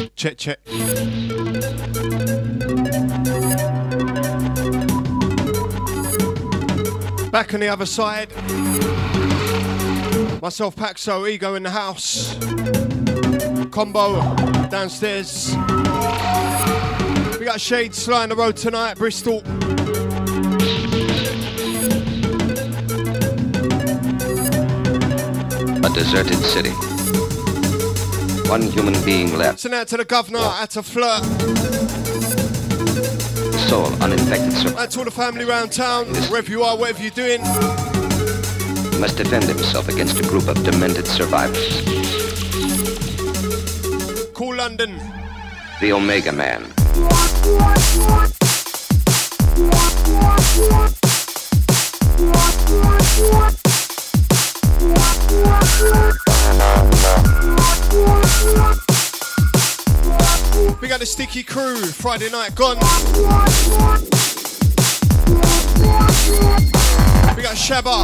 Check. Back on the other side. Myself, Paxo, Ego in the house. Combo downstairs. We got Shade Sly on the road tonight, Bristol. A deserted city. One human being left. Send out to the governor, out to Flirt. Sole uninfected survivor. Out to all the family around town, wherever you are, whatever you're doing. He must defend himself against a group of demented survivors. Call London. The Omega Man. We got the Sticky Crew, Friday night gone. We got Shabba.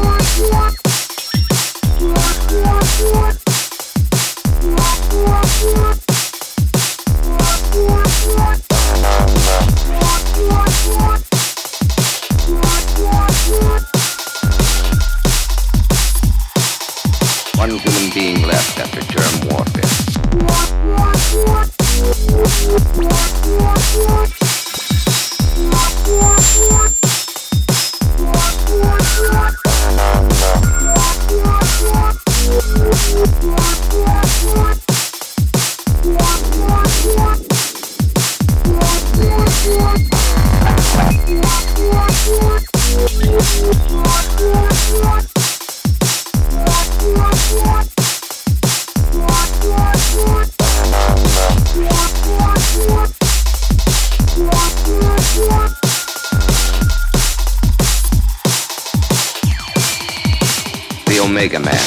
One human being left after germ warfare. The Omega Man.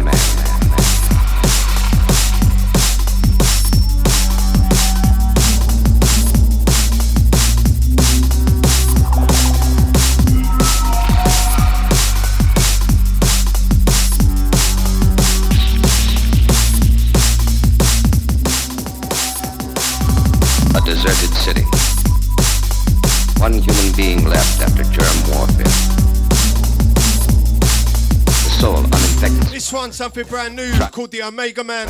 A deserted city. One human being left after germ warfare. The soul uninfected. This one's something brand new called the Omega Man.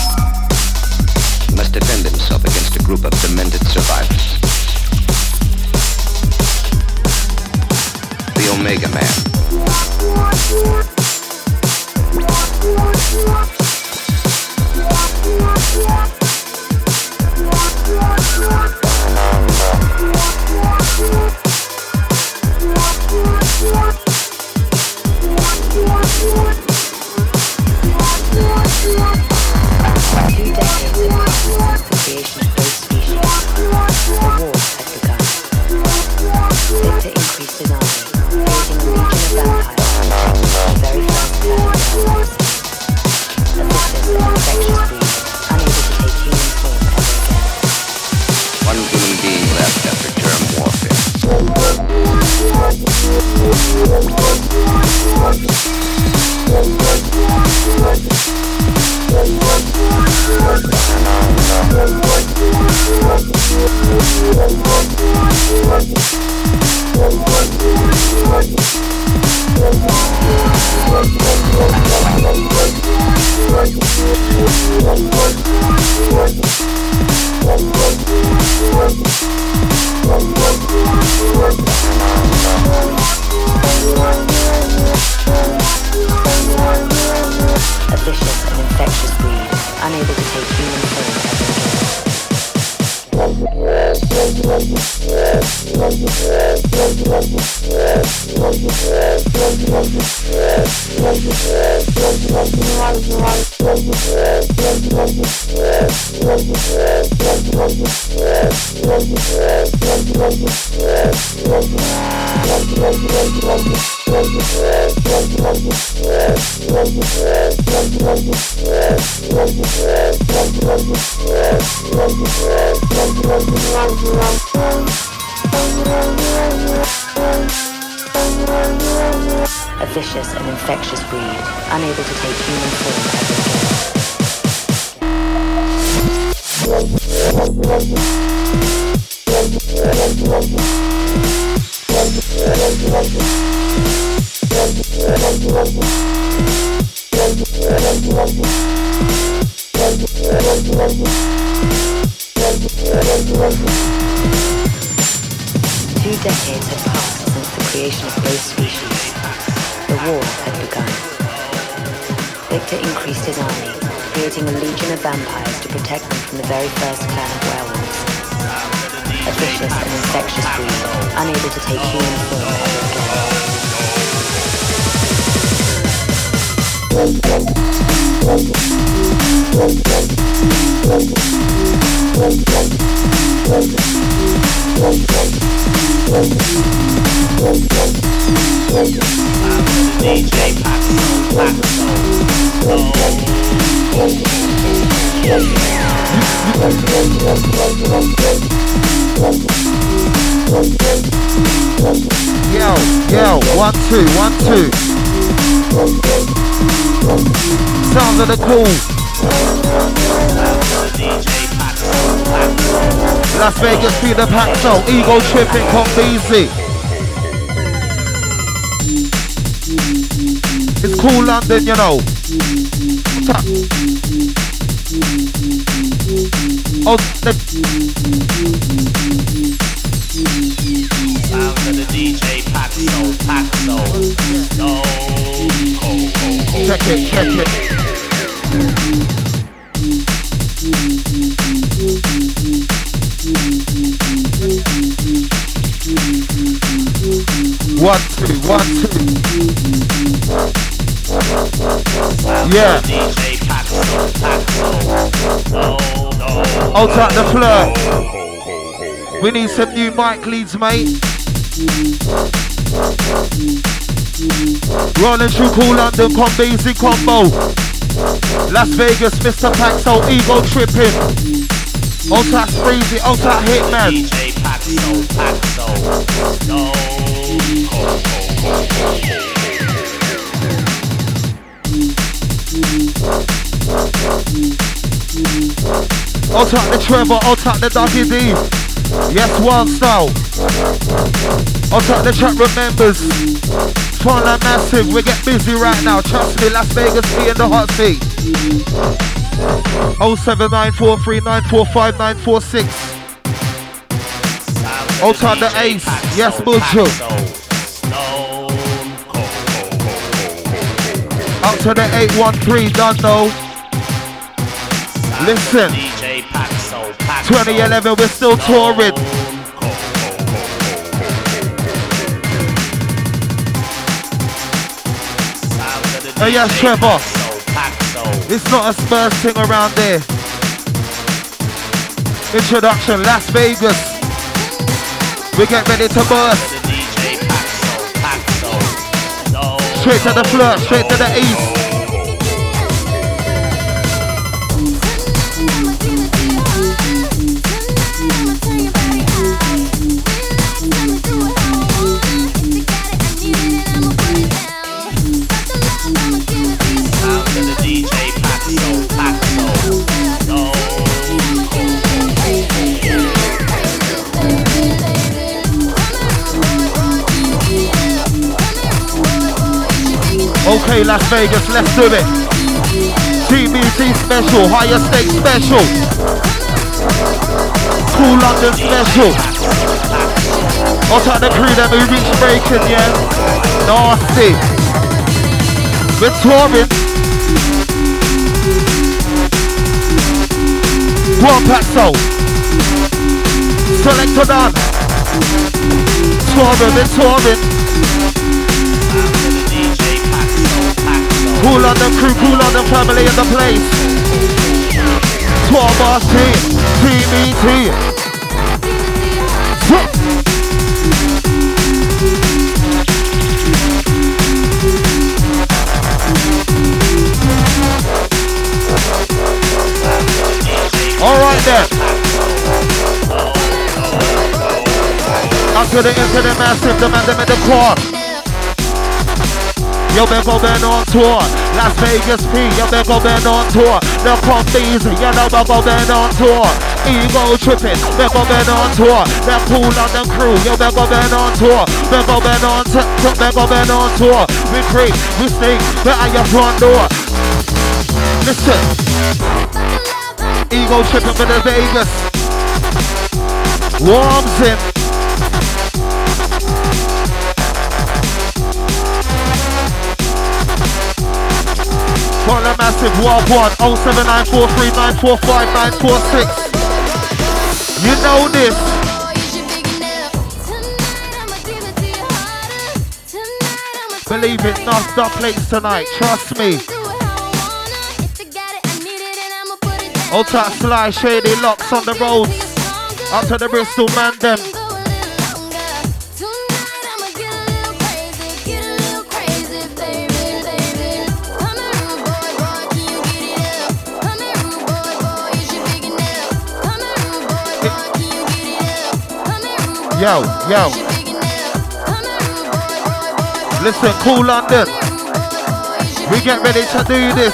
He must defend himself against a group of demented survivors. The Omega Man. A vicious and infectious breed, unable to take human form ever again. decades had passed since the creation of both species. The war had begun. Victor increased his army, creating a legion of vampires to protect them from the very first clan of werewolves. A vicious and infectious breed, unable to take human form ever again. DJ Yo, 1 2 1 2. Sounds of the cool. Las Vegas, Peter Paxo, Ego Tripping, Conbeezy. It's cool London, you know. Oh, sound of the DJ Paxo. No. Check it. 1 2 1 2. Yeah. DJ Paxo. I'll take the flirt. We need some new mic leads, mate. Rolling through cool London, Conbeezy combo. Las Vegas, Mr. Paxo, Ego Tripping. Outside Spreezy, outside Hitman. DJ Paxo. No. Outside the Trevor, outside the Dougie D. Yes, Wild Style. Outside the chat room members. Trying massive, we get busy right now. Trust me, Las Vegas be in the hot seat. 07943945946. Outside the Ace, yes, Mucho. Out to the 813, don't know. Listen, 2011, we're still touring. Hey, yes, Trevor. It's not a Spurs thing around there. Introduction, Las Vegas. We get ready to burst. Straight to the flirt, straight to the east. Okay, Las Vegas, let's do it. TBT special, higher state special. Cool London special. I'll take the crew that we reach breaking, yeah. Nasty. We're touring. One Paxo. Selector done. Touring, we're touring. Cool on the crew, cool on the family in the place. 12 bars team, TBT. Alright then. Up to the massive, the man them in the quad. You better been on tour. Las Vegas P, you better been on tour. The Combies, you know better been on tour. Ego tripping, better been on tour. The Cool London crew, you better been on tour. Better been on tour. We creep, we sneak, better your front door. Listen. Ego tripping for the Vegas. Warms him. Call a massive Warp 1 07943945946. You know this. Believe it, not the place tonight. Trust me. Ultra Sly, Shady Locks on the roads. Up to the Bristol man them. Yo. Listen, Cool London. We get ready to do this.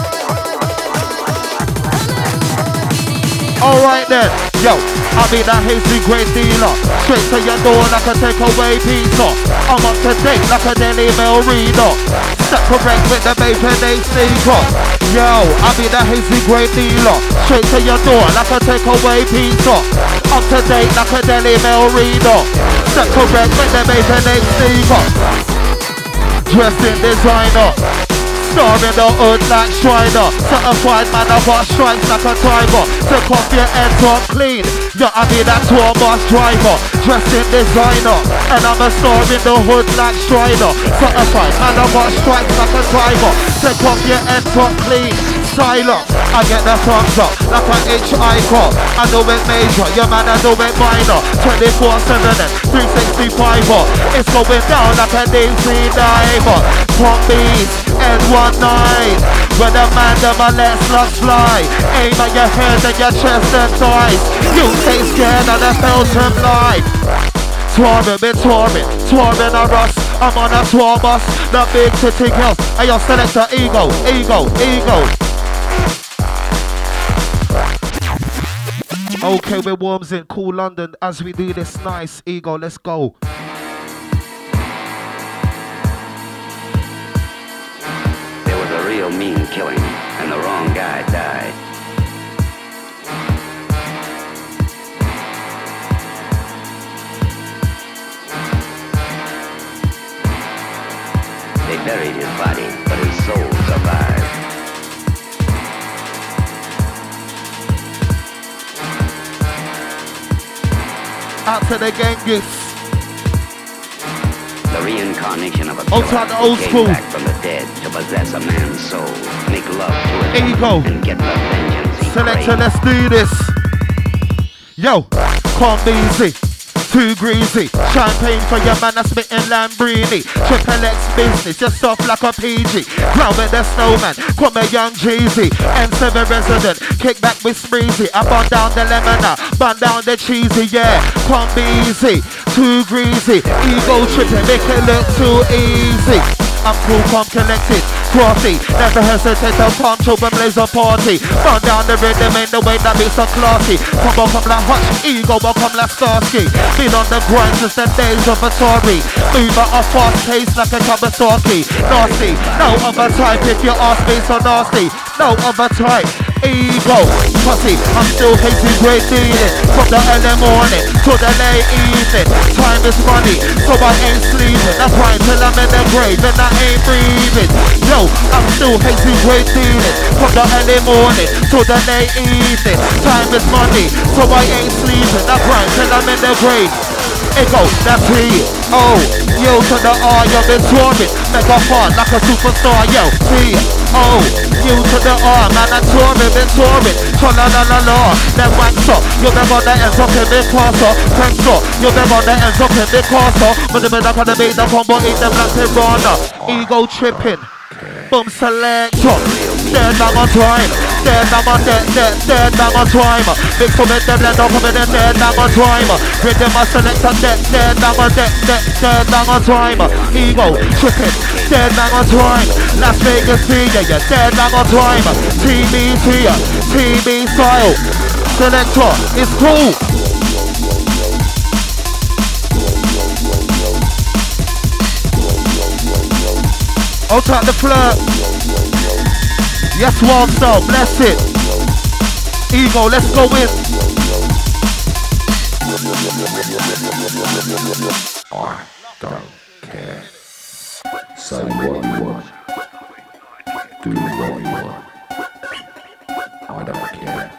Alright then. Yo, I be that hasty great dealer. Straight to your door like a takeaway pizza. I'm up to date like a Daily Mail reader. Step correct with the bacon they sneaker. Yo, I be that hasty great dealer. Straight to your door like a takeaway pizza. Up to date like a Daily Mail reader. Step correct with the bacon they sneaker. Dressed in designer. Star in the hood like Strider. Certified man, I got stripes like a tiger. Take off your head top clean. Yeah, I be that tour bus driver. Dressed in designer. And I'm a star in the hood like Strider. Certified man, I got stripes like a tiger. Take off your head top clean. Silent, I get the thumbs up like an HI car. I know it major, your man I know it minor. 24/7 and 365. It's going down like a DC diver. Combies and 1-9. When the man them a let slugs fly. Aim at your head and your chest and thighs. You stay scared and I felt him live. Touring a rust. I'm on a tour bus, the big city girls. And your selector ego. Okay, we're Worms in Cool London as we do this nice ego. Let's go. There was a real mean killing, and the wrong guy died. They buried his body, but his soul survived. Out to the Genghis. The reincarnation of a Old school. came back from the dead to possess a man's soul, make love to it, Ego. and get the vengeance he Selector, craved. let's do this. Yo, come easy. Too greasy, champagne for your man that's spitting Lambrini. Triple X business, just off like a PG. Ground with the snowman, come a young Jeezy. M7 resident, kick back with Spreezy. I burn down the lemon, burn down the cheesy, yeah. Come easy, too greasy. Ego tripping, make it look too easy. I'm cool, calm, collected, crafty. Never hesitate to palm to and blaze a party. Burn down the rhythm in the way that makes us classy. Come like Hutch, ego will come like Starsky. Been on the grind since the days of Atari. Move at a fast pace like a Kawasaki. Nasty, no other type if you ask me, so nasty. No other type, ego, pussy. I'm still hating great dealing. From the early morning to the late evening. Time is money, so I ain't sleeping. I grind till I'm in the grave and I ain't breathing. Yo, I'm still hating great dealing. From the early morning to the late evening. Time is money, so I ain't sleeping. I grind till I'm in the grave. Ego, that's P-O, yo to the R, yo been touring. Mega hard like a superstar, yo P-O, you to the R, man I'm touring, been touring. Tra-la-la-la-la, then wax up. You been on the ends up in the castle. Thanks up, you been on the ends up in the castle. When the middle gonna make the combo, eat the black piranha. Ego tripping, boom selector. dead down on time. Dead down on dead down on time. Mix up with them, let up with them, dead down on time. Rhythm a selector, dead down on dead down on time. Ego, tripping, dead down on time. Las Vegas P, yeah, dead down on time. TB style. Selector, it's cool. Out at the flirt. Yes, Wild Style, bless it. Ego, let's go in. I don't care. Say what you want. Do what you want. I don't care.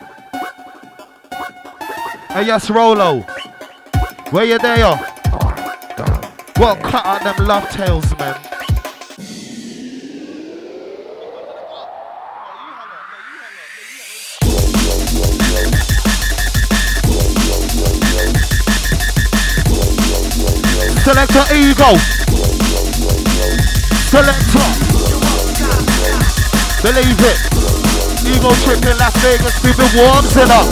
Hey, yes, Rolo. Where you there? I don't. Well, cut out them love tales, man. Selector Ego. Selector. Believe it. Ego trip in Las Vegas, people warms it up.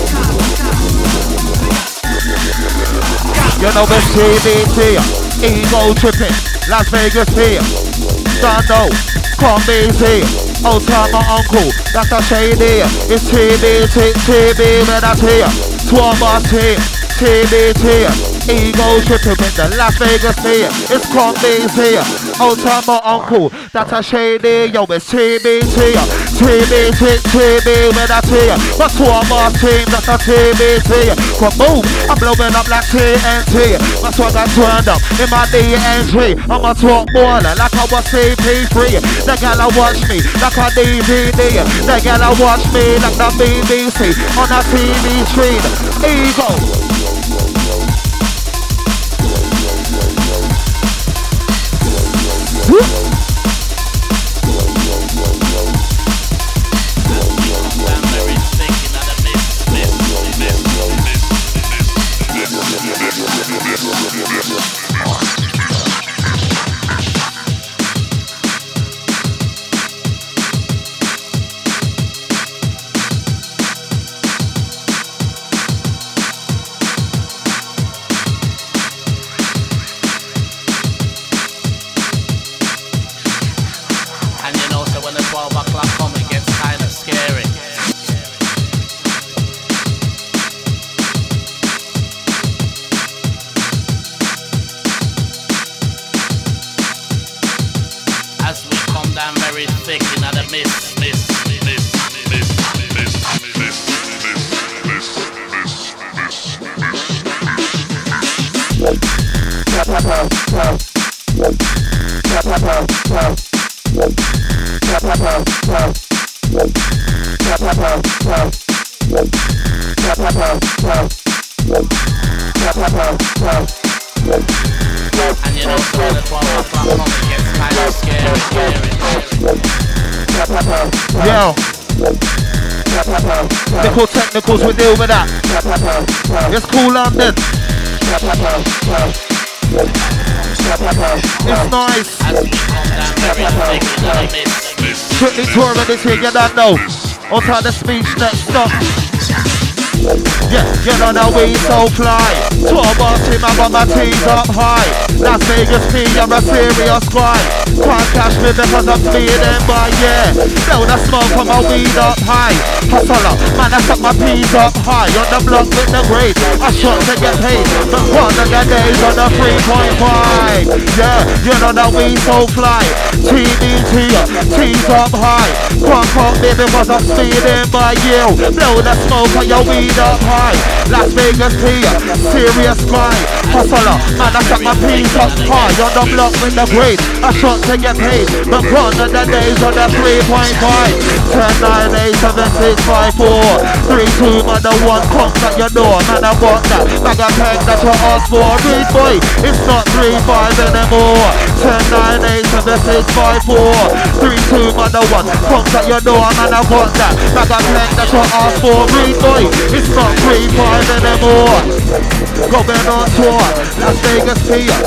You know the TBT. Ego tripping, Las Vegas here. Dando, Combies Old time my uncle, that's a shady. It's TB when I here. Swarmers here, TBT. Ego tripping with the Las Vegas here. It's Combies here. Old time my uncle, that's a shady. Yo, it's TBT when I here. My Swarmers team, that's a TBT. Come move, I'm blowing up like TNT. My swag I turned up in my DNG. I'm a top baller like I was CP3. The gala watch me like a DVD. The gala watch me like the BBC on a TV screen. Ego. Yo, nickel technicals, we deal with that. It's cool, London. It's nice. Strictly touring this here, you don't know. On time the speech next stop. Yeah, you know now we so fly. Tour bus team, I got my teeth up high. Las Vegas P, I'm a serious guy. Can't catch me because I'm speeding by, yeah. Blow the smoke on my weed up high. Hustler, man, I stuck my peas up high. On the block with the grade, I shot to get paid. But one of the days on the 3.5. Yeah, you know now we so fly. TBT, T's up high. Can't call me because I'm speeding by you. Blow the smoke on your weed up high. Las Vegas P, serious guy. Hustler, man, I stuck my peas up high. On the block with the grade, I shot to get paid. But one of the days on the 3.5. 10, 9, 8, 7, 6, 5, 4 3, 2, man, the one comes at your door. Man, I want that bag of pen that you asked for. Read boy, it's not 3, 5 anymore. 10, 9, 8, 7, 6, 5, 4 3, 2, man, the one comes at your door. Man, I want that bag of pen that you asked for. Read boy, it's not 3, 5 anymore. Going on tour, Las Vegas P.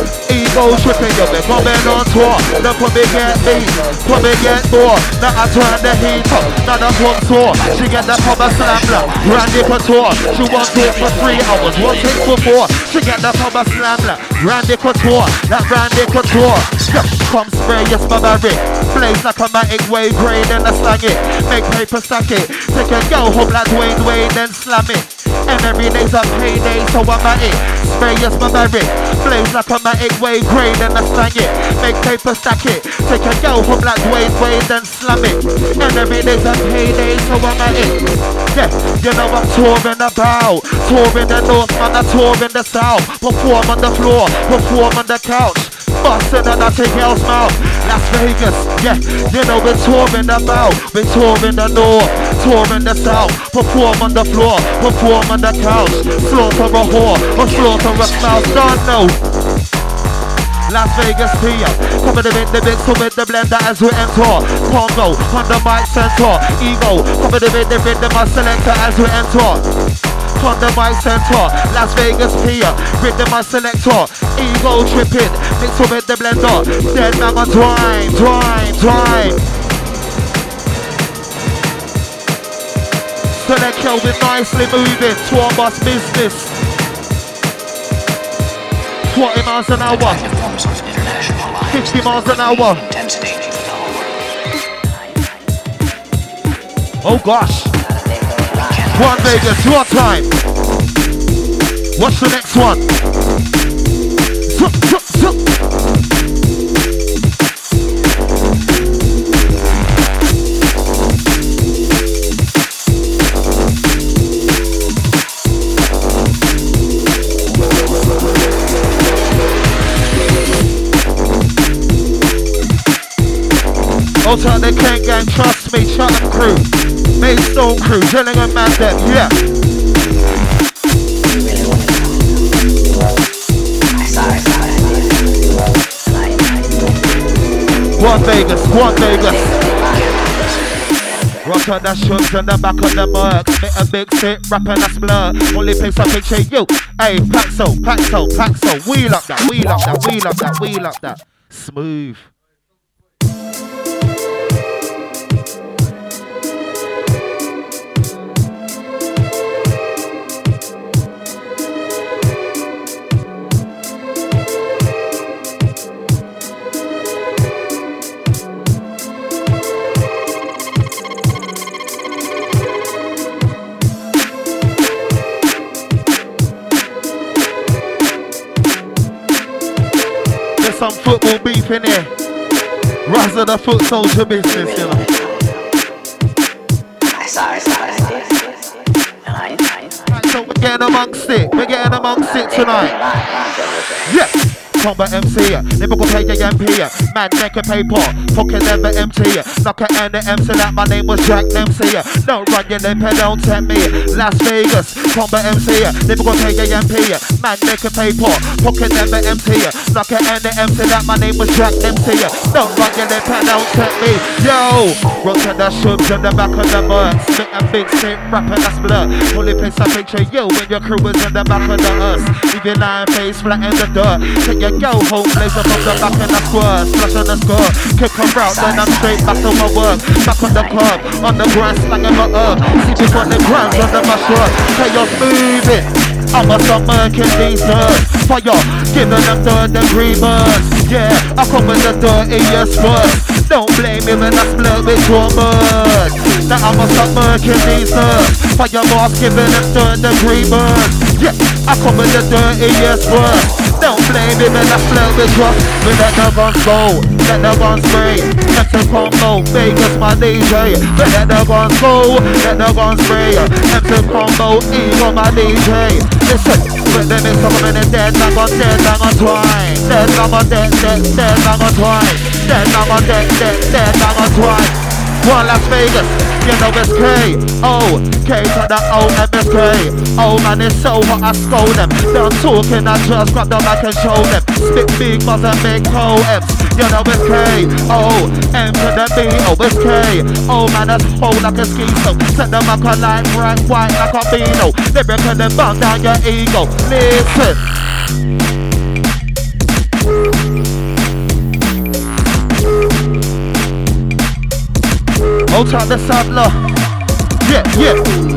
ego tripping, you be coming on tour. Then put me get beat, put me get more. Now I turn the heat up, now the pump sore. She get the pumper slammer, Randy Couture. She wants it for 3 hours, wants it for 4. She get the pumper slammer, Randy Couture. That Randy Couture. Yeah, come spray your smother it. Blaze like a matic wave grade and I slang it. Make paper stack it. Take a go home like Dwayne Wade then slam it. And every day's a payday, so I'm at it. Spray your smother it. Blaze like a matic wave grade and I slang it. Make paper stack it. Take a go home like Dwayne Wade then slam it. And every day's a payday, so I'm at it. Yeah, you know I'm touring about. Touring the north, man, I tour in the south. Perform on the floor, perform on the couch. Bustin' on a girl's mouth. Las Vegas, yeah, you know we're touring about. We're touring the north, touring the south. Perform on the floor, perform on the couch. Slaughter a whore, or slaughter a spouse, don't know. Las Vegas Pia, cover the mix with the blender as we enter. Congo, on the mic center. Ego, cover the rhythm my selector as we enter. On the mic center, Las Vegas Pia, rhythm my selector. Ego tripping, mix with the blender. Dead man on twine. Select Kelvin nicely moving, tour bus business. 20 miles an hour, 50 miles an hour. Oh gosh. One Vegas, your time. What's the next one? Outside the Ken Gang, trust me, Chatham crew, Maidstone crew, Gillingham man them, yeah. One Vegas. Rock on the shrubs and the back of the mercs. Make a big sit, rapping a blur. Only place I picture you. Hey, Paxo. Wheel up that. Smooth. Some football beef in here. Rise of the foot soldier business, you know. So we're getting amongst it tonight. Yeah. Combo MC, never go pay your MP. Man, make a paper, fucking never empty. Knock it and the MC like my name was Jack MC. Don't run your lip and don't tempt me. Las Vegas, combo MC, never go pay your MP. Man, make a paper, fucking never empty. Knock it and the MC like my name was Jack MC. Don't run your lip and don't tempt me. Yo, rock to the shrubs in the back of the mercs. Make a big stick, rapping that's blur. Only place I picture you when your crew is in the back of the earth. Leave your lying face flat in the dirt. Take your go home, blaze up on the back and I squirt. Splash on the skirt, kick her out, then I'm straight back to my work. Back on the curb, on the grass, slanging my herb. See on the ground, under my shirt. Chaos moving, I'm a submerging these nerds. Fire, giving them third degree burns. Yeah, I come with the dirtiest words. Don't blame me when I split with your birds. Now I'm a submerging these nerds. Fire boss, giving them third degree burns. Yeah, I come with the dirtiest words. Don't blame me when I split with your. We let the guns go, let the guns spray. Next to combo, Vegas my DJ. We let the guns go, let the guns spray. Next to combo, Ego my DJ. Listen, with the mix of a minute, dead man on twine. Dead man on twine. Dead man on twine. One Las Vegas, you know it's K. O, K to the O, MSK. Oh man, it's so hot, I scold them. Done talking, I just grab the mic and show them. Spit big buzz and make poems. You know it's K. O, M to the B, oh it's K. Oh man, that's whole like a ski slope. Set the mic on line, bright white like a beano. Lyrical and bang down your ego. Listen. Out at the saddler. Yeah.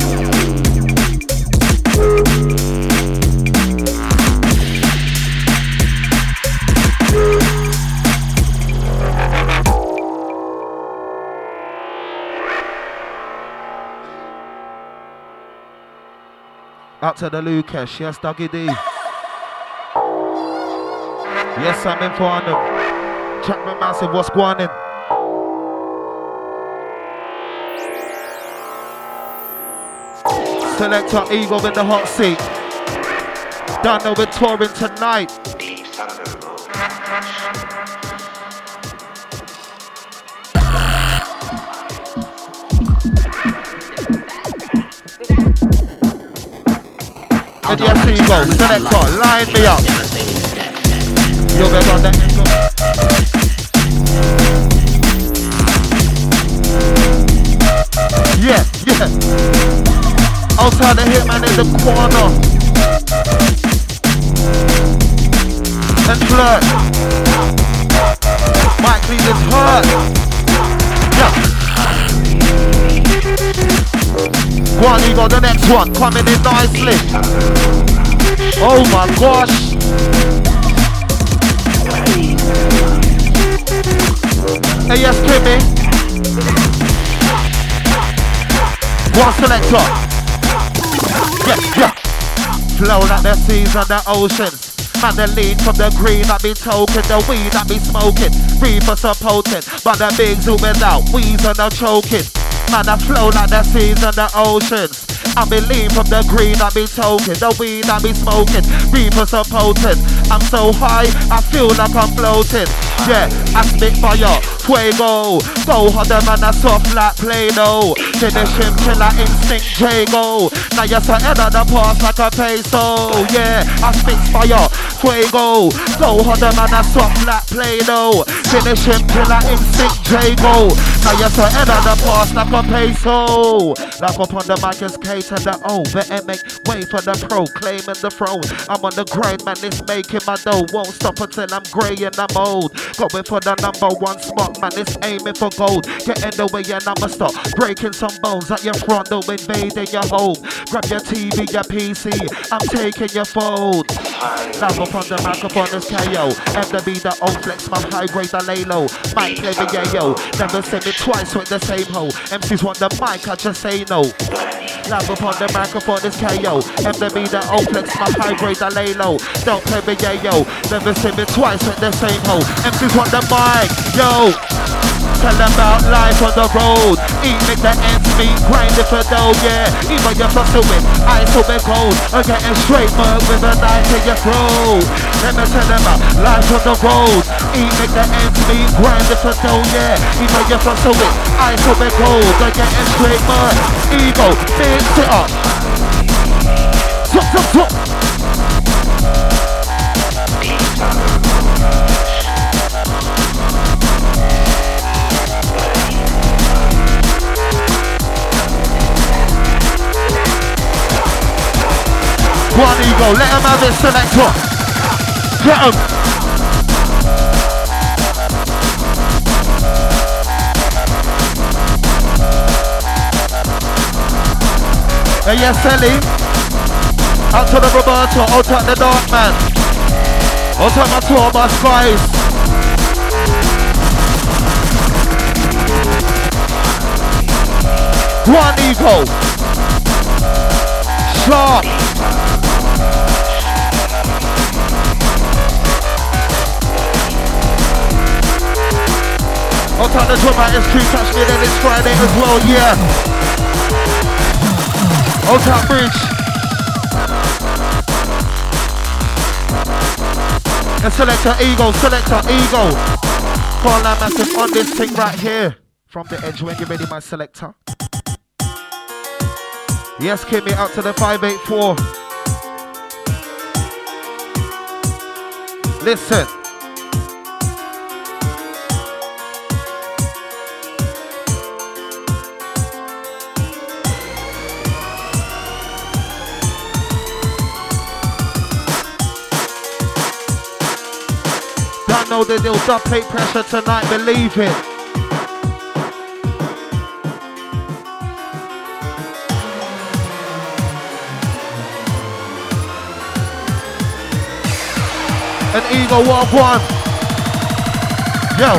Out to the Lucas, yes, Dougie D. Yes, I'm in for them. Chapman Massive, what's going on? Selector Eagle in the hot seat. Done over touring tonight. And yes, Eagle, selector, line me up. You'll be on that angle. Yeah. Outside the hitman in the corner. And flirt. Mike Lee is hurt. Yeah. Go on, Eagle, the next one. Coming in nicely. Oh my gosh. Hey, yes, Kimmy. One selector. Yeah. Flow like the seas and the oceans. Man, the lean from the green, I be token. The weed, I be smoking. Reefer so potent. But the big zooming out, weeds and the choking. Man, I flow like the seas and the oceans. I be lean from the green, I be token. The weed, I be smoking. Reefer so potent. I'm so high, I feel like I'm floating. Yeah, I spit fire, fuego. Go harder, man, I soft like Play-Doh. Finish him till I instinct Jago. Now you're so head of the pass like a peso. Yeah, I spit fire, fuego. Go harder, man, I soft like Play-Doh. Finish him till I instinct Jago. Now you're so head of the pass like a peso. Like up on the mic is K to the O. Better make way for the pro, claiming the throne. I'm on the grind, man, it's making my dough. Won't stop until I'm grey and I'm old. Going for the #1 spot, man, it's aiming for gold. Get in the way and I'ma stop breaking some bones at your front door, invading your home. Grab your TV, your PC, I'm taking your phone. Now up on the microphone is KO. MW the old flex, my high grade the lay low. Mic play the yayo, never send me twice with the same hoe. MCs want the mic, I just say no. Now up on the microphone is KO. MW the old flex, my high grade the lay low. Don't play the yayo, never send me twice with the same hoe. MCs want the mic, yo. Tell them about life on the road. Eat, make the ends meet, grind it for dough, yeah. Even your flush to win, eyes open cold. I'm getting straight mug with a knife in your throat. Let me tell them about life on the road. Eat, make the ends meet, grind it for dough, yeah. Even your flush to win, eyes open cold. I'm getting straight mud. Ego, mix it up. Zup. Go on, Ego, let him have his selector. Get him. Hey, yes, Ellie. Out to the Roberto, out to the Dark Man. Out to my tour bus, guys. Go on, Ego. Sharp. I'll tell the drum out, it's Q Touch me then it's Friday as well, yeah. I'll tell Bridge. And selector Ego. Call that massive on this thing right here. From the edge when you're ready, my selector. Yes, Kimmy, out to the 584. Listen. Know the deal, dub plate pressure tonight, believe it. And ego walk one. Yo.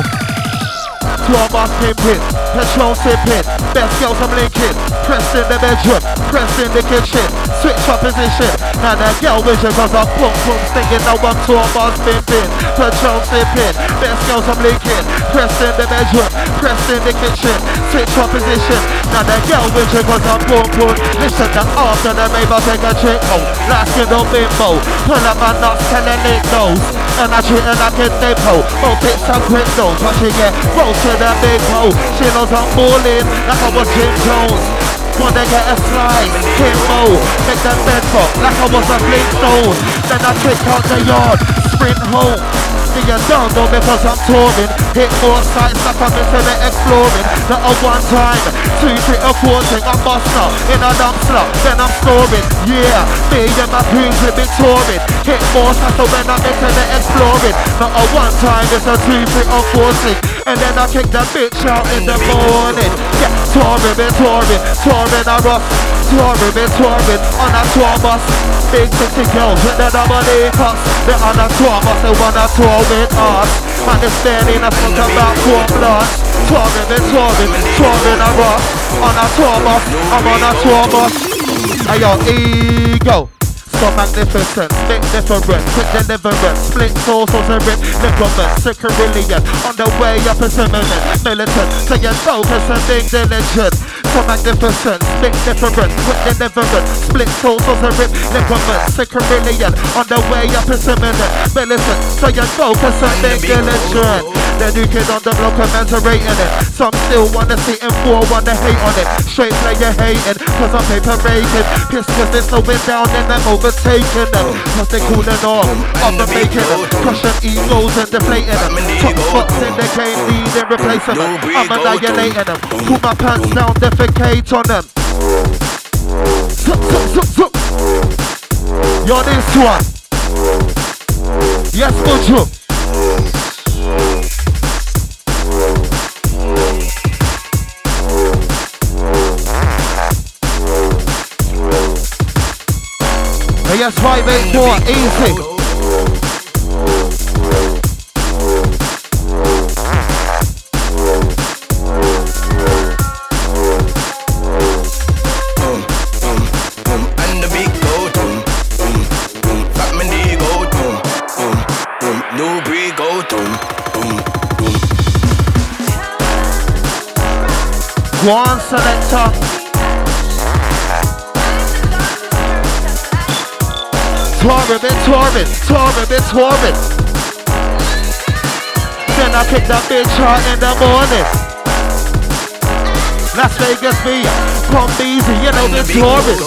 12 bars pimpin', petrol sippin', best girls I'm linking, pressed in the bedroom, pressed in the kitchen, switch up position, now the girl vision cause I'm pump stinging, now I'm 12 bars pimpin', petrol sippin', best girls I'm linking, pressed in the bedroom, pressed in the kitchen, switch up position, now the girl vision cause I'm pump, listen to after the maybe take a trick, oh, last kid on bimbo, pull up my nuts, telling it knows, and I treat her like a depot, both hits and quick nose, but she get rolled to the big hole. She knows I'm balling like I was Jim Jones. Wanna get a slice, Kimbo, make that bed pop like I was a Flintstone. Then I kick out the yard, sprint home. See you don't know because I'm touring. Hit more sites like I'm internet exploring. Not a one time, 2, 3 or 4 thing. I'm busting in a dump slot, then I'm snoring. Yeah, me and my crews will be touring. Hit more sites so when I'm internet exploring. Not a one time, it's a 2, 3 or 4 thing. And then I kick that bitch out in the morning. Yeah, touring, I rough. Touring on a tour bus. Big city girls with the double A cups. They're on a tour bus, they wanna tour with us. Man, they're standing a front about 4 plus. Touring, I rough. On a tour bus, I'm on a tour bus. Hey yo, ego. So magnificent, big different, quick deliverance, split souls and rip, liberament, Cyrillian, on the way up is imminent, militant, so you focus and being diligent. So magnificent, big different, quick deliverance, split souls and rip, liberament, Cyrillian, on the way up is imminent, militant, so you focus and being diligent. The new kid on the block commensurating it. Some still wanna see him for, wanna hate on it. Straight player hating, cause I'm paper raking. Pissed cause they're slowing down and I'm overtaking them. Cause they're cooling off, I'm the making them. Crushing egos and deflating them. Top spots in the game, needing replacing them. I'm annihilating them. Pull my pants down, defecate on them. Zup. Yo, this one. Yes, Mucho. Yes, 584, easy. And the big goat, family goat, new breed goat, Go on, selector. Touring. Then I kick that bitch out in the morning. Las Vegas be, come easy, you know this touring.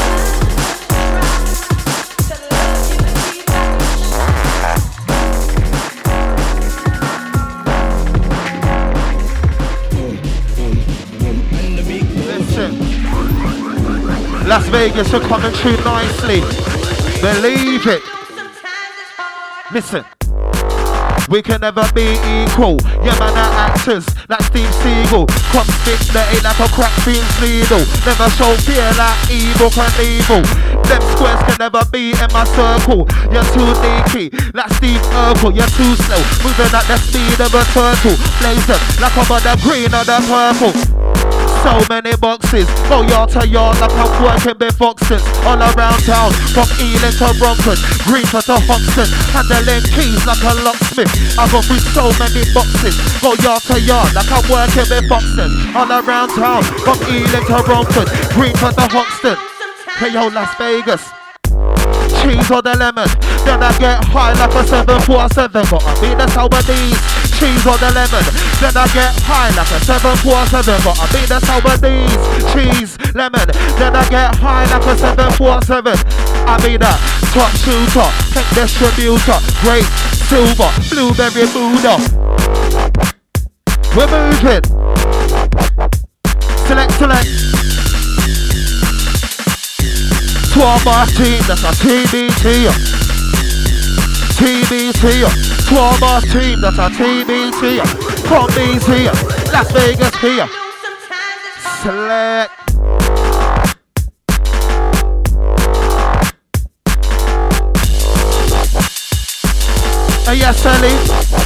Listen, Las Vegas are coming through nicely. Believe it. Listen, we can never be equal. Yeah, man, are actors like Steve Seagal. Come spit dirty like a crack beans needle. Never show fear like evil Knievel. Them squares can never be in my circle. You're too sneaky like Steve Urkel. You're too slow, moving at the speed of a turtle. Blazing like I'm on the green or the purple. So many boxes, go yard to yard like I'm working with foxes. All around town, from Ealing to Brompton, Greenford to Hoxton, handling keys like a locksmith. I go through so many boxes, go yard to yard like I'm working with foxes. All around town, from Ealing to Brompton, Greenford to Hoxton. Hey yo, Las Vegas. Cheese or the lemon, then I get high like a 747. But I be the sour D's. Cheese or the lemon, then I get high like a 747. But I be the sour D's. Cheese, lemon, then I get high like a 747. I be the top shooter, pink distributor, great silver, blueberry Buddha. We're moving. Select. 12-bar team, that's a TBT. 12-bar team, that's a TBT. Come easy, Las Vegas here. Select. yes, Ellie.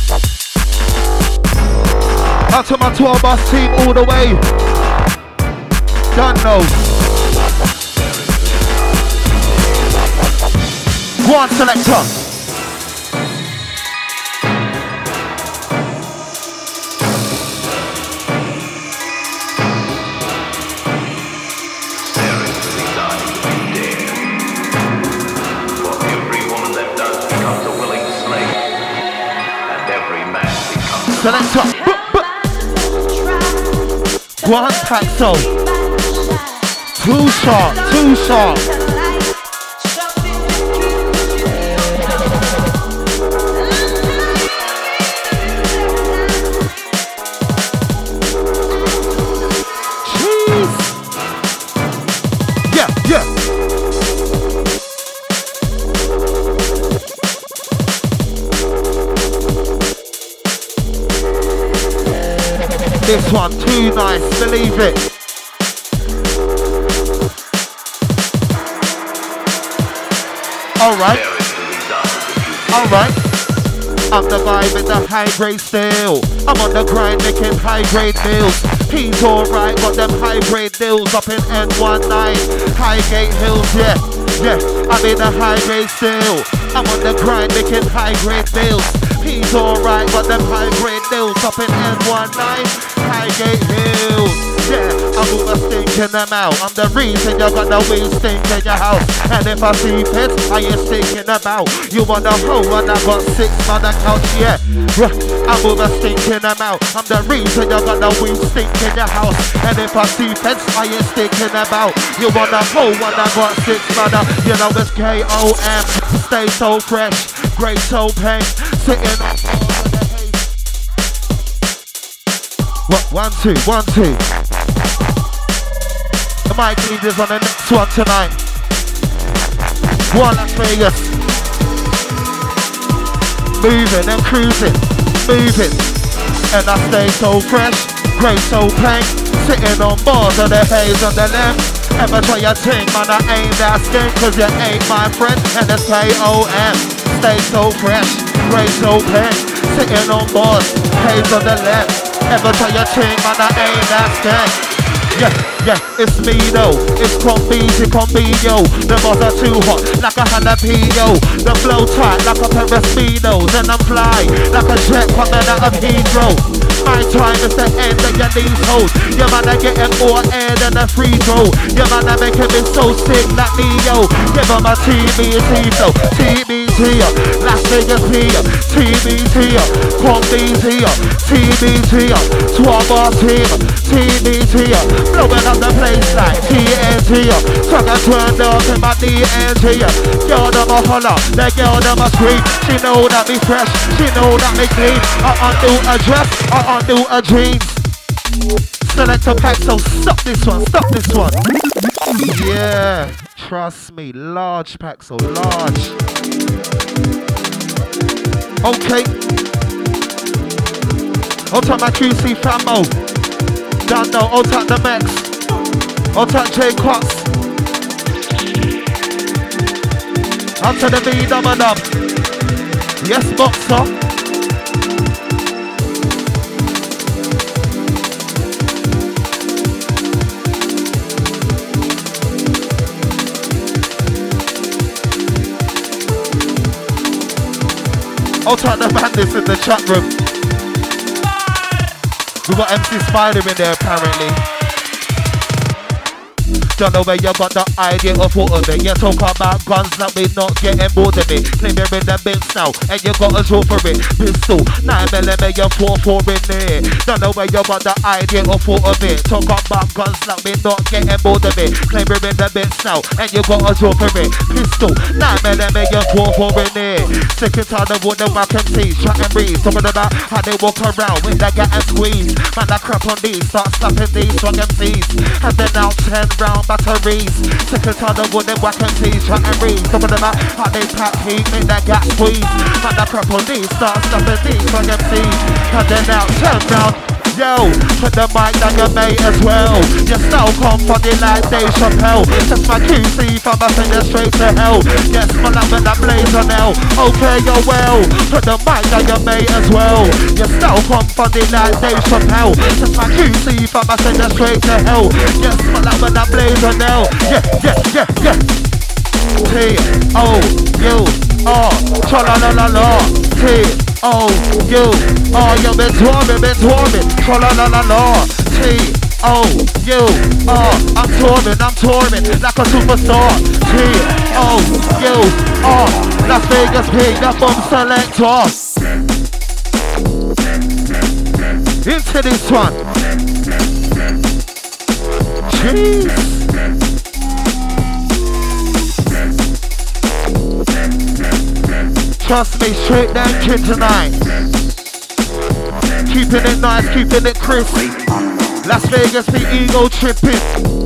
Out to my 12 bus team all the way. Don't know. Go on, selector. Selector. One Paxo. Too sharp, too sharp. Jeez. Yeah, yeah. This one too nice, believe it. Alright. Alright. I'm the vibe with the high grade still. I'm on the grind making high grade meals. He's alright, got them high grade deals up in N19. Highgate Hills, yeah. Yeah, I'm in the high grade still. I'm on the grind making high grade meals. He's alright, got them high grade deals up in N19. Highgate Hills, yeah, I'm over stinking them out. I'm the reason you got the weed stink in your house. And if I see pets, I ain't stinking about. You want the hoe and I got 6 on the couch, yeah. I'm over stinking them out. I'm the reason you got the weed stink in your house. And if I see pets, I ain't stinking about. You want the hoe and I got 6 on the, you know it's K-O-M. Stay so fresh, great so pain, sitting on the haze. What? 1, 2, 1, 2. The mic leaders on the next one tonight. One Las Vegas. Moving and cruising, moving. And I stay so fresh, great so plain. Sitting on board of the haze on the left. Ever try your thing, man, I ain't asking. Cause you ain't my friend, and it's K-O-M. Stay so fresh, great so plain. Sitting on board, haze on the left. Ever try your thing, man, I ain't asking. Yeah, yeah, it's me though. It's Combino. The bars are too hot, like a jalapeno. The flow tight, like a pair of speedos. And I'm fly, like a jet coming out of Heathrow. My time is the end of your leasehold. Your man are getting more air than a free throw. Your man are making me so sick like Neo. Give him a TBT flow. TBT, Las Vegas here. TBT, Combi's here. TBT, 12 bar team. TBT, blowing up the place like TNT. Sucker turned up in my DNT. Girl them a holler, the girl them a scream. She know that me fresh, she know that me clean. I undo a dress, I undo a jeans. Selector Paxo, stop this one, stop this one. Yeah, trust me, large Paxo, large. Okay. I'll take my QC famo. Don't know, I'll take the Max. I'll take J Cox. I'll take the V double up. Yes, boxer. I'll take the madness in the chat room. We got MC Spider in there apparently. Don't know where you got the idea of what of it. You talk about guns that we not getting bored of it. Claim you're in the mix now and you got a draw for it. Pistol, 9mm, you 4-4 in there. Don't know where you got the idea of what of it. Talk about guns that we not getting bored of it. Claim you're in the mix now and you got a draw for it. Pistol, 9mm, you 4-4 in there. Sick and tired of what the whack MCs try and breathe. Talking about how they walk around with that get and squeeze. Man, I crap on these, start slapping these strong MCs. And then out 10 round batteries. Sick and tired of what them whack MCs try and breathe. Talking about how they pack heat, make that gas squeeze. Man, I crap on these, start slapping these strong MCs. And then out 10 round. Yo, put the mic down your mate as well. Your style come funny like Dave Chappelle. That's my QC from my finger straight to hell. Yes, my love with that blazer now. Okay, you're well. Put the mic down your mate as well. Your style come funny like Dave Chappelle. That's my QC from my finger straight to hell. Yes, my love with that blazer now. Yeah. T-O-U-R, tra-la-la-la-la. T-O-U-R, you've been touring, tra-la-la-la-la. T-O-U-R, I'm touring like a superstar. T-O-U-R, Las Vegas P, the bomb selector. Into this one. Jeez. Trust me, straight down kid tonight. Keeping it nice, keeping it crisp. Las Vegas, the ego tripping.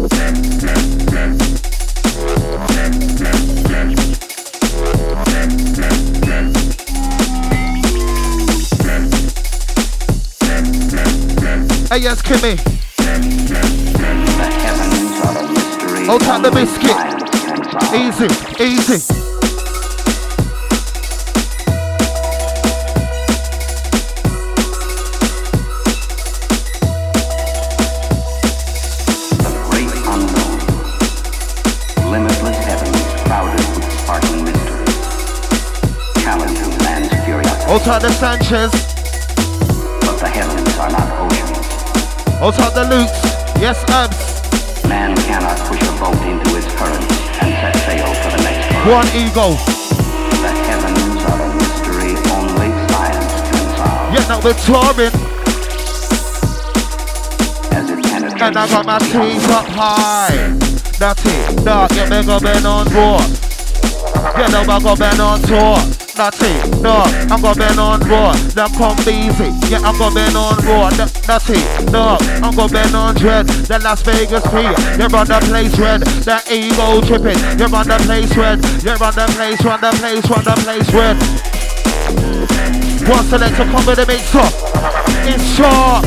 Hey, yes, Kimmy. Hold tight the biscuit. Easy. Hold the Sanchez. But the heavens are not oceans. Hold the Lukes. Yes, Abs. Man cannot push a boat into its current and set sail for the next current. One ego. The heavens are a mystery only science can solve. Yeah, now we're touring. As it penetrates. And I got my teeth up high. That's it. Dark, yeah, me go been on raw. Yeah, now I go been on tour. That's it, no, I'm gonna been on raw, now come easy. Yeah, I'm gonna been on raw, that's it, no, I'm gonna been on dread. The Las Vegas P, you run the place red. The ego tripping, you run the place red. You run the place red. One selector come with the mix up. It's sharp.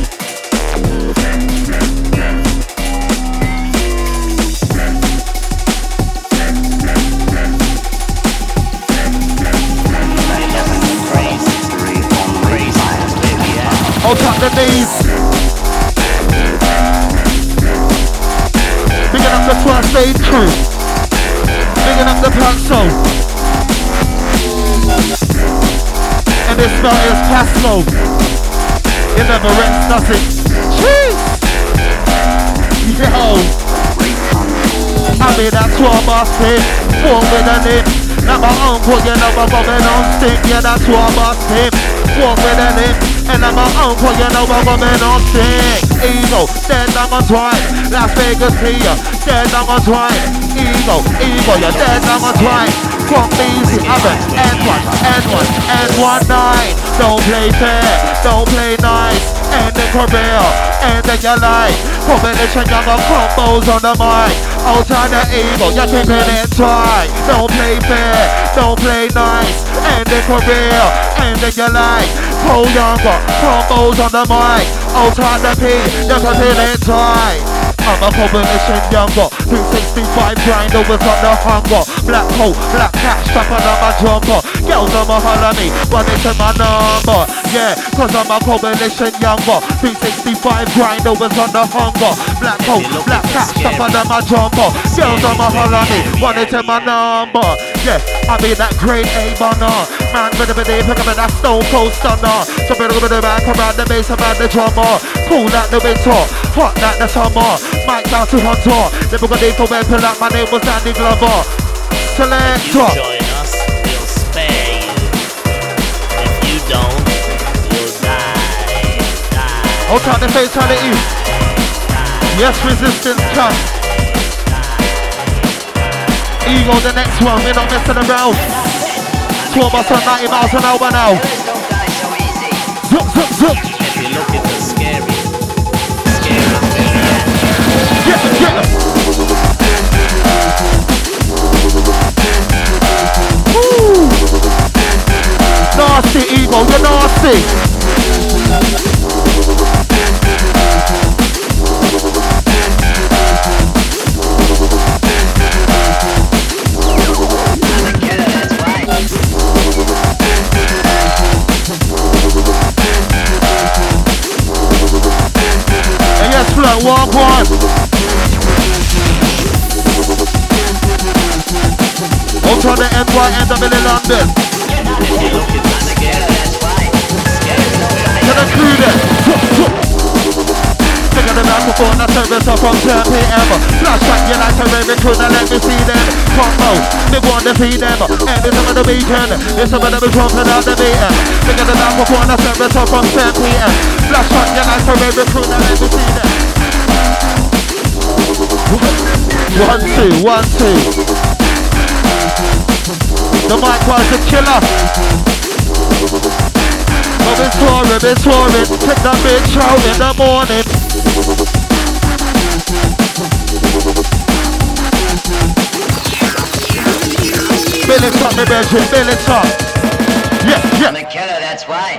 Hold up the knees. Bigging up the first aid crew. Bigging up the Paxo. And this spell is Pasco. It never rests, does it? Jeez. Yo. I mean that's what I must be. Four with a nip. Not my uncle, you know I'm coming on stick. Yeah, that's what I must be. Four with a nip. And I'm my uncle, you know I'm coming on sick. Ego, dead I'm on twine. Las Vegas here, dead I'm on twine. Ego, you're dead I'm on twine. Come easy, I'm an N1, N19. Don't play fair, don't play nice. End the career, end of your life. Combination, younger combos on the mic. Outside the ego, you're keeping it tight. Don't play fair, don't play nice. End the career, end of your life. Pull younger, combos on the mic. Outside the P, you're keeping it tight. I'm a combination younger. 265 grind over on the hunger. Black hole, black cash, strapping on my jumper. Girls on my holler me, but it's my number. Yeah, cause I'm a combination younger. 365 grind over on the hunger. Black hole, black cash, strapping on my jumper. Girls on my holler me, but it's my number. Yeah, I be that grade A bunner. Man, with a bit of pick up that stone cold stunner. So better go with the back around the bass around the drummer. Cool like the winter, hot like the summer. Mike down to Hunter. Never got for weapon like my name was Andy Glover. Selector. Join us, we'll spare you. If you don't, you'll die. Hold tight the fatality. Yes, resistance cut. Ego the next one, we're not messing around. 12 us on 90 miles an hour now. Zup, zup, zup. If you're looking for scary. Yeah. Woo. Nasty ego, you're nasty. on the NYNW London. To the crew then. Bigger the microphone, I service up from 10 p.m. Flashback, you like to rave crew, now let me see them. Combo, they want to see them. Every time of the weekend, it's some of them jumping out the meeting. Bigger the microphone, I service up from 10 p.m. Flashback, you like to rave crew, now let me see them. 1, 2, 1, 2. The mic was a killer. I've been touring, take that bitch out in the morning. Bill it up, my bedroom, bill it up. Yeah. I'm a killer, that's why.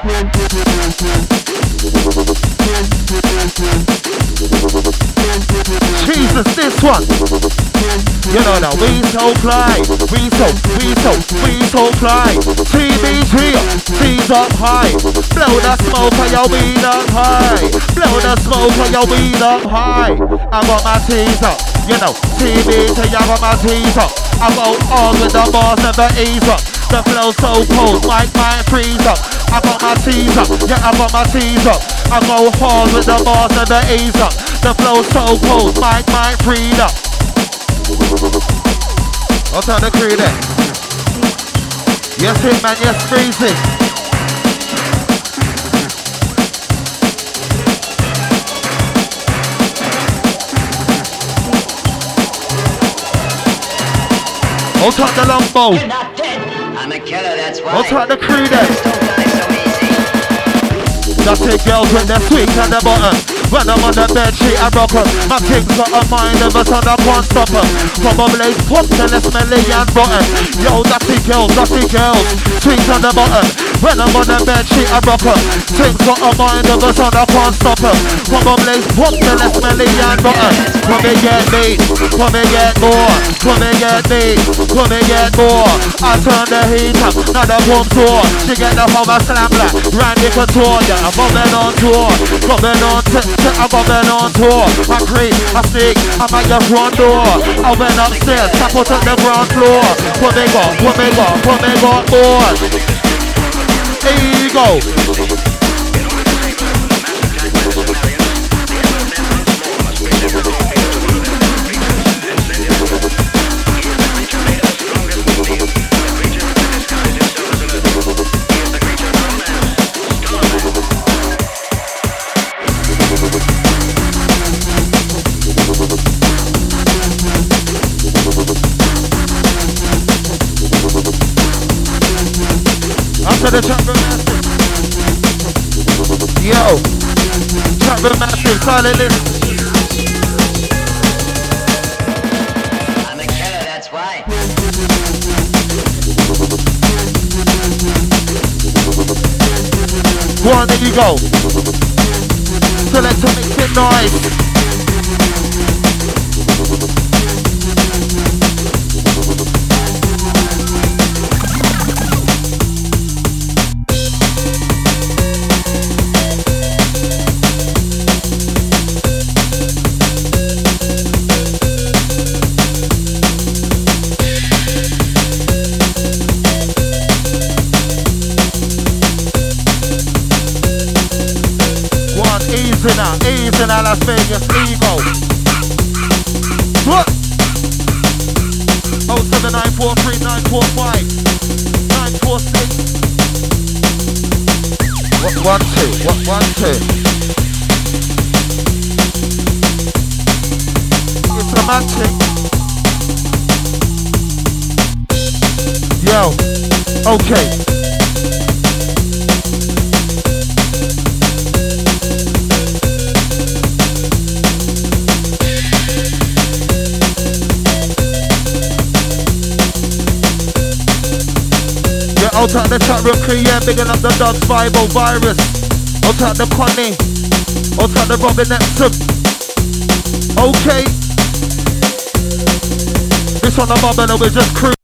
Jesus, this one. You know now, we so fly. We so fly. TBG, T's up high. Blow the smoke on your weed up high. Blow the smoke on your weed up high. I got my T's up. You know, TBG, I got my T's up. I go on with the boss, never ease up. The flow so cold, mic freeze up. I got my T's up, yeah, I got my T's up. I go hard with the boss, never ease up. The flow so cold, mic freeze up. I'll tell the crew there. Yes, it man, yes, freeze it. I'll talk the longbow. You're not dead. I'm a killer, that's why. I'll talk the crew there. Don't die so easy. That's it, girls with the sweet at the bottom. When I'm on the bed sheet, I rock 'em. My king's got a mind of a son, I can't stop 'em. From a blaze pump till it's smelly and rotten. Yo, that's it, girls. Sweet on the bottom. When I'm on the bed sheet, I rock 'em. King's got a mind of a son, I can't stop 'em. From a blaze pump till it's smelly and rotten. Come and get me, come and get more. Come and get me, come and get more. I turn the heat up, now the pump's on. She get the Homer Slam Black, Randy Couture. Yeah, I'm going on tour, going on I'm going on tour. I creep, I stick, I'm at your front door. I went upstairs, tap out on the ground floor. Put me on board. Here you go. After the chat room massive. Yo, chat room massive, silent list. I'm a killer, that's why. Go on, there you go. Select to make it noise. Easing out Las Vegas, Eagle. What? 07943 945 946. What 1 2? What 1 2? It's romantic. Yo, okay. Out at the chat room crew, yeah, bigging up the dogs, Vibo Virus. Out at the Connie. Out at the Robin Epsom. Okay. This one the mob and we just crew.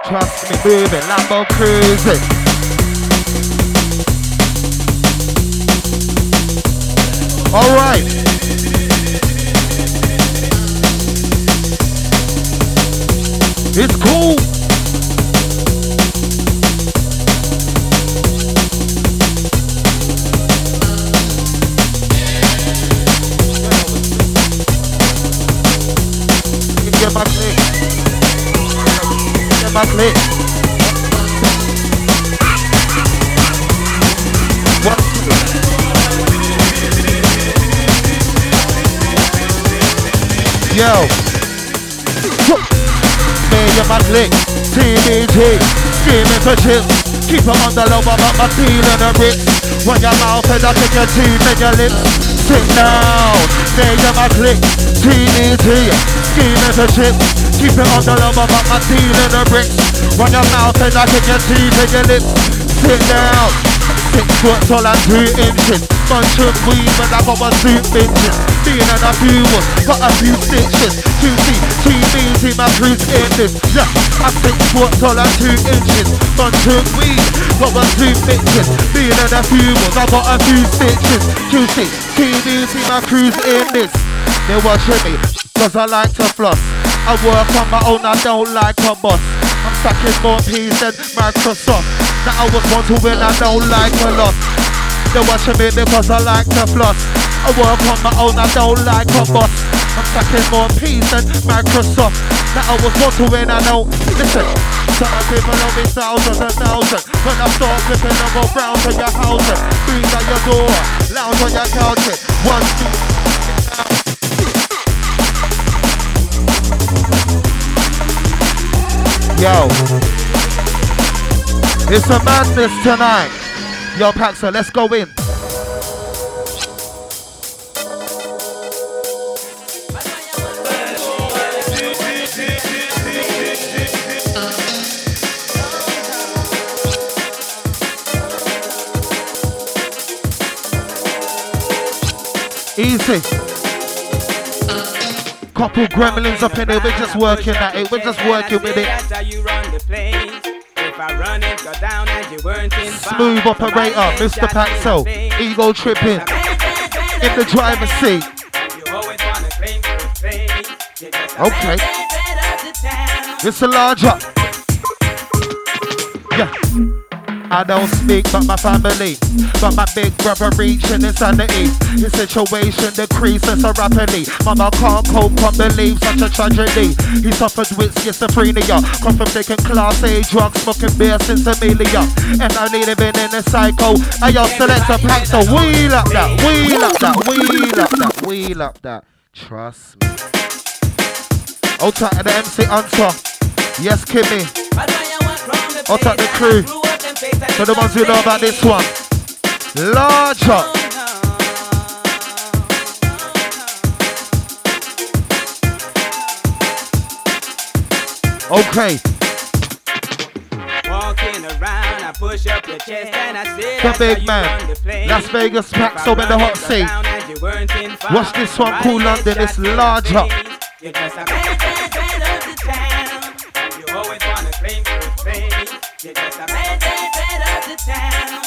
Trust me, moving, Lambo cruising. Alright. It's cool. Get my click. Get my click. What? Yo. Me and my click. TBT. Screaming for chips. Keep it on the low, but my teeth in the bricks. When your mouth and I take your teeth and your lips. Sit down. Me and my click. TBT. Screaming for chips. Keep it on the low, but my teeth in the bricks. When your mouth and I take your teeth and your lips. Sit down. 6 foot tall and 2 inches. Bunch of weed, but I got my suit bitches. Being in a few ones, got a few stitches. 2C, TBT, my crew's in this. Yeah, I'm 6 foot tall and 2 inches. Bunch of weed, got my suit bitches. Being in a few ones, I got a few stitches. 2C, TBT, my crew's in this. They're watching me, cause I like to floss. I work on my own, I don't like a boss. I'm stacking more P's than Microsoft. Now I was born to win, I don't like a lot. They're watching me because I like to floss. I work on my own, I don't like a boss. I'm stacking more P's than Microsoft. Now I was born to win, I know. Listen, some people love me thousands and thousands. When I start flipping, I go round to your house. Breathe at your door, lounge on your couch. 1, 2. Yo, it's a madness tonight. Yo, Paxo, let's go in. Easy. Couple gremlins up in here, we're just working at it, we're just working with it. Smooth operator, Mr. Paxo, ego tripping, in the driver's seat. Okay. It's a larger. Yeah. I don't speak but my family, but my big brother reaching insanity. His situation decreases so rapidly. Mama can't cope, can't believe such a tragedy. He suffered with schizophrenia, come from taking class A drugs, smoking beer since Amelia. And only living in a psycho. I yo, select a pack, so wheel up that, wheel up that, wheel up that, wheel up that. Trust me. Out to the MC answer. Yes, Kimmy. Out to the crew. For the ones who know about this one. Larger. Okay. Walking around, I push up your chest and I sit. The big man. Las Vegas Paxo in the hot seat. Watch this one called London, it's larger. You're just a man of the town. You always wanna claim first place. You're just a man of the town.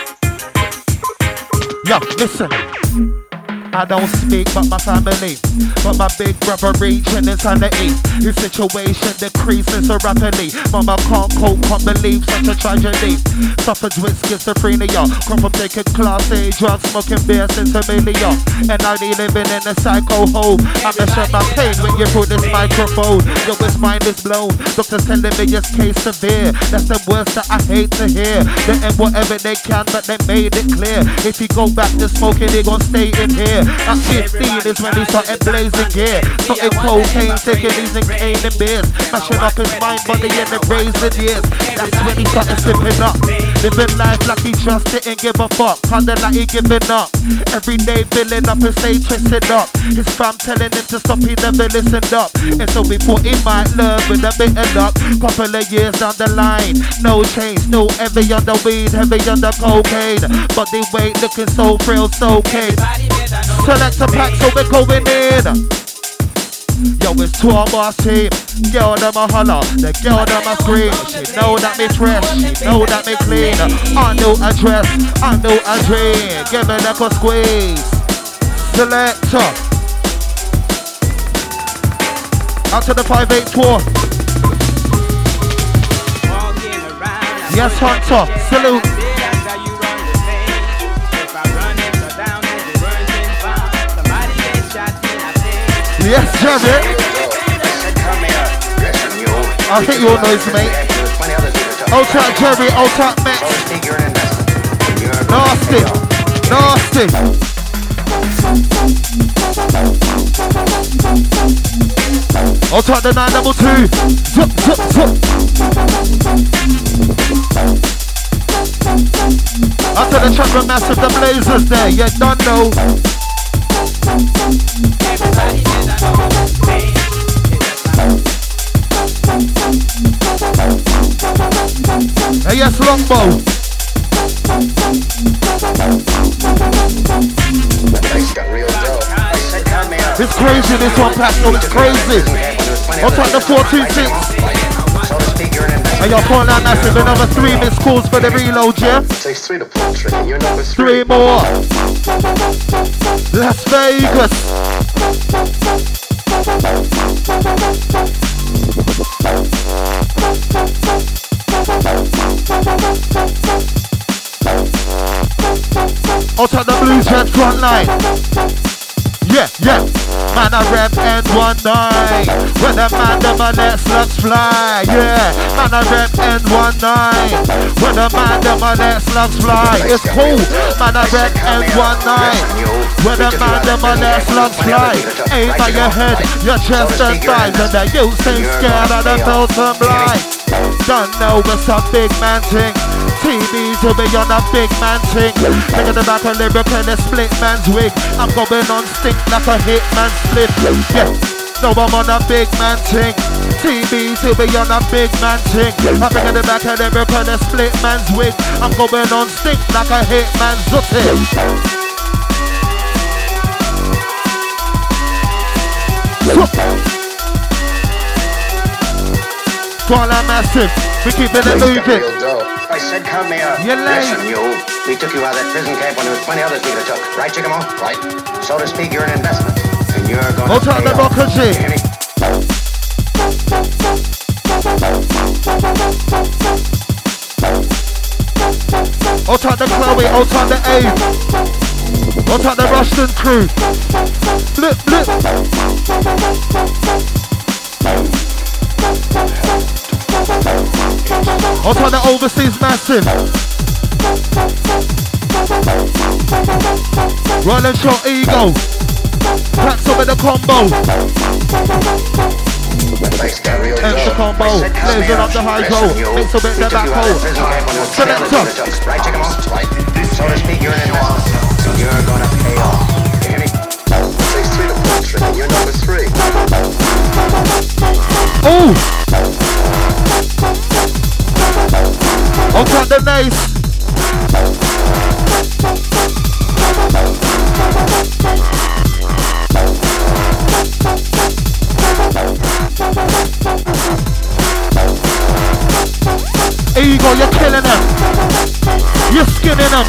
Yo, listen. I don't speak but my family, but my big brother reaching insanity. His situation decreases so rapidly. Mama can't cope, can't believe such a tragedy. Suffered with schizophrenia, come from taking class A drugs, smoking beer since Amelia. And now they living in a psycho hole. I'm gonna share my pain when you put this microphone. Yo, his mind is blown. Doctors telling me it's case severe. That's the worst that I hate to hear. They end whatever they can, but they made it clear. If he go back to smoking, they gon' stay in here. At 15 is when he started blazing gear. Started cocaine, taking these and cane and beers. Mashing up his mind, body in the raising years. That's when he started slipping up. Living life like he just didn't give a fuck. Kinda like he giving up. Every day filling up and stay twisted up. His fam telling him to stop, he never listened up. And so we thought he might learn with a bit of luck. Couple of years down the line, no change, no heavy on the weed, heavy on the cocaine. Body weight looking so frail, so okay. Select a pack, so we're going in. Yo, it's tour bus team. Girl them a holler, the girl them a scream. She know that me fresh, she know that me clean. I know a dress, I know a dream. Give me like a squeeze. Selector. Out to the 584. Yes, Hunter. Salute. Yes, Janet. I'll hit your noise, mate. Old top Jerry, old top Max. Nasty. Nasty. Old top the 922. Zup, zup, zup. After the track with massive, the blazers there. You don't know. Hey, yes, Longbow. It's crazy, this one, Pascal, it's crazy. I'll take the 426. Hey, y'all calling out massive, another 3 missed calls for the reload, yeah? Takes 3 to pull trigger, you're number 3. 3 more. Las Vegas. Out of the blue jet front line. Yeah, yeah. Man, I rep N19. When the man, the man, slugs fly. Yeah, man, I rep N19. When the man, the man, slugs fly. It's cool. Man, I rep N19. When the man, the man, slugs fly. Aim at your head, your chest and thighs. And the youth ain't scared of the Philton blind. Don't know what's a big man thing. TV to be on a big man thing. Look at the back of lyric and the split man's wig. I'm going on stink like a hit man split. Yeah, no, I'm on a big man thing. TV to be on a big man thing. I'm at the back of lyric and the split man's wig. I'm going on stink like a hit man zooty. Swallow massive, we keeping it moving. I said come here. You're late. Listen, you. We took you out of that prison camp when there was plenty others we could have took. Right, Chickamau? Right. So to speak, you're an investment. And you're going to pay the off. Rocketry. Out the Chloe, out the A. Out the Russian crew. Blip, blip. Out the overseas massive. Rolling shot ego. Cracks over the combo. Extra combo. Blazing up the high roll. Mix a bit the back hole. Selector. Right, Chickamau? Right. So to speak, you're an investment. And you're going to pay off. You hear me? It takes 3 to pull trigger. You're number 3. Oh! I'll cut the nice. Ego, you're killing them. You're skinning them.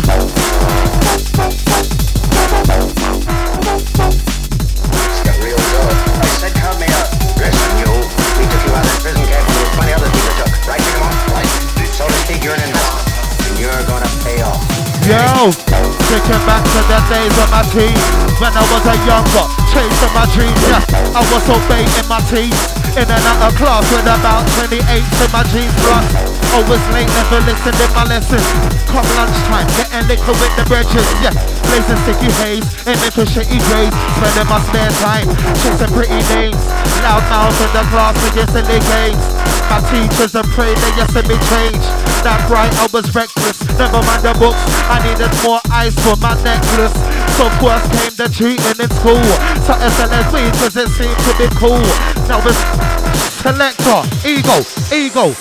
Yo, taking back to the days of my teens when I was a younger, chasing my dreams, yeah. I was so bait in my teens, in and out of class with about 28 in my jeans plus. Always late, never listened in my lessons. Come lunchtime, getting liquor with the bridges, yeah. Blazing sticky haze, aiming for shitty grades, spending my spare time, chasing pretty names. Loud mouth in the class with your silly games. My teachers and prayed they yes to be changed. That right, I was reckless, never mind the books. I needed more ice for my necklace. So first came the cheating in school. So SLS weed cause it seemed to be cool. Now it's Selector, ego, ego.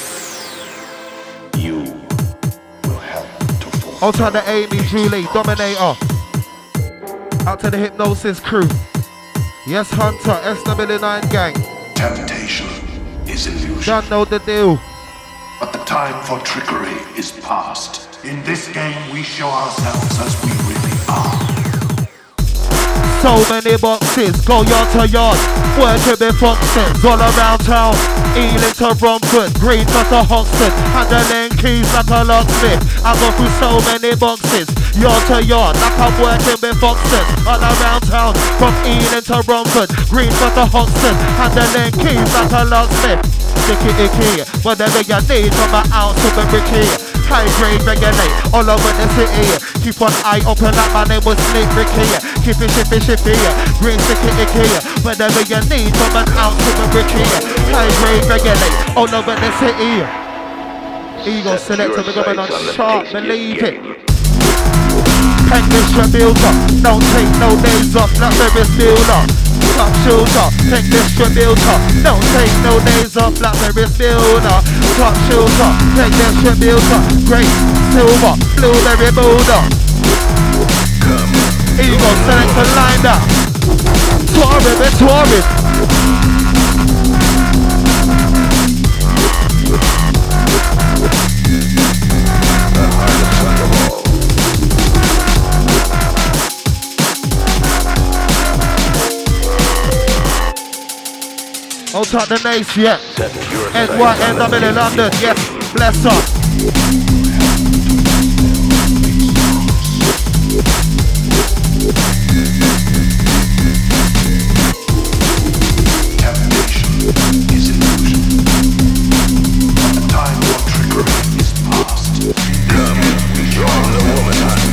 You will have to fall. Out to the Amy, Julie, Dominator. Out to the Hypnosis crew. Yes, Hunter, SW9 gang. Temptation is illusion. Don't know the deal. But the time for trickery is past. In this game, we show ourselves as we really are. So many boxes, go yard to yard, working with functions all around town. Ealing to Romford, Green to Hoxton, handling keys like a locksmith. I go through so many boxes, yard to yard, like I'm working with functions all around town. From Ealing to Romford, Green to Hoxton, handling keys like a locksmith. Sticky icky, whatever you need from an ounce of a bricky. High grade regulate all over the city. Keep one eye open like my name was Slick Ricky. Keep it shippy, green sticky icky. Whatever you need from an ounce of a bricky. High grade regulate all over the city. Ego selector, we're going on sharp, believe it. Hang distributor, don't take no days off, not Ferris builder. Top shooter, take distributor, don't take no days off, like Ferris builder. Top shooter, take distributor, great, silver, blueberry boulder. Ego selector lined up, touring. Hold tight the Nace, yeah. NYNW in London, yes. Bless up. Temptation is illusion. But the time for trickery is past. Come, join the woman hunt.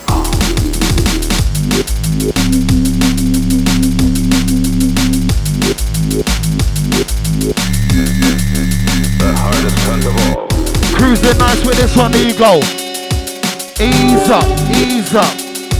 The hardest hunt of all. Cruising nice with this one, Ego. Ease up, ease up.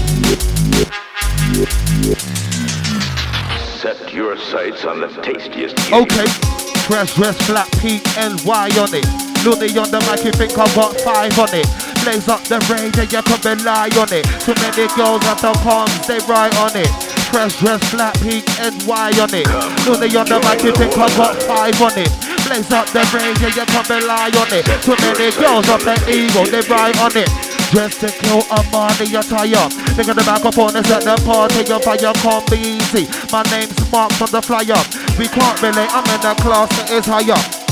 Set your sights on the tastiest. Okay, fresh dress, black peak, NY on it. Looney on the mic, you think I've got 5 on it. Blaze up the range and you can rely on it. Too many girls at the palms, they right on it. Fresh dress, black peak, NY on it. Looney on the mic, you think I've got 5 on it. Blaze up the range and you can rely on it. Too many girls up the ego, they right on it. Just to kill a money attire. Think of the microphone and set the party on fire, can't be easy. My name's Mark from the flyer. We can't relate, I'm in a class that is higher.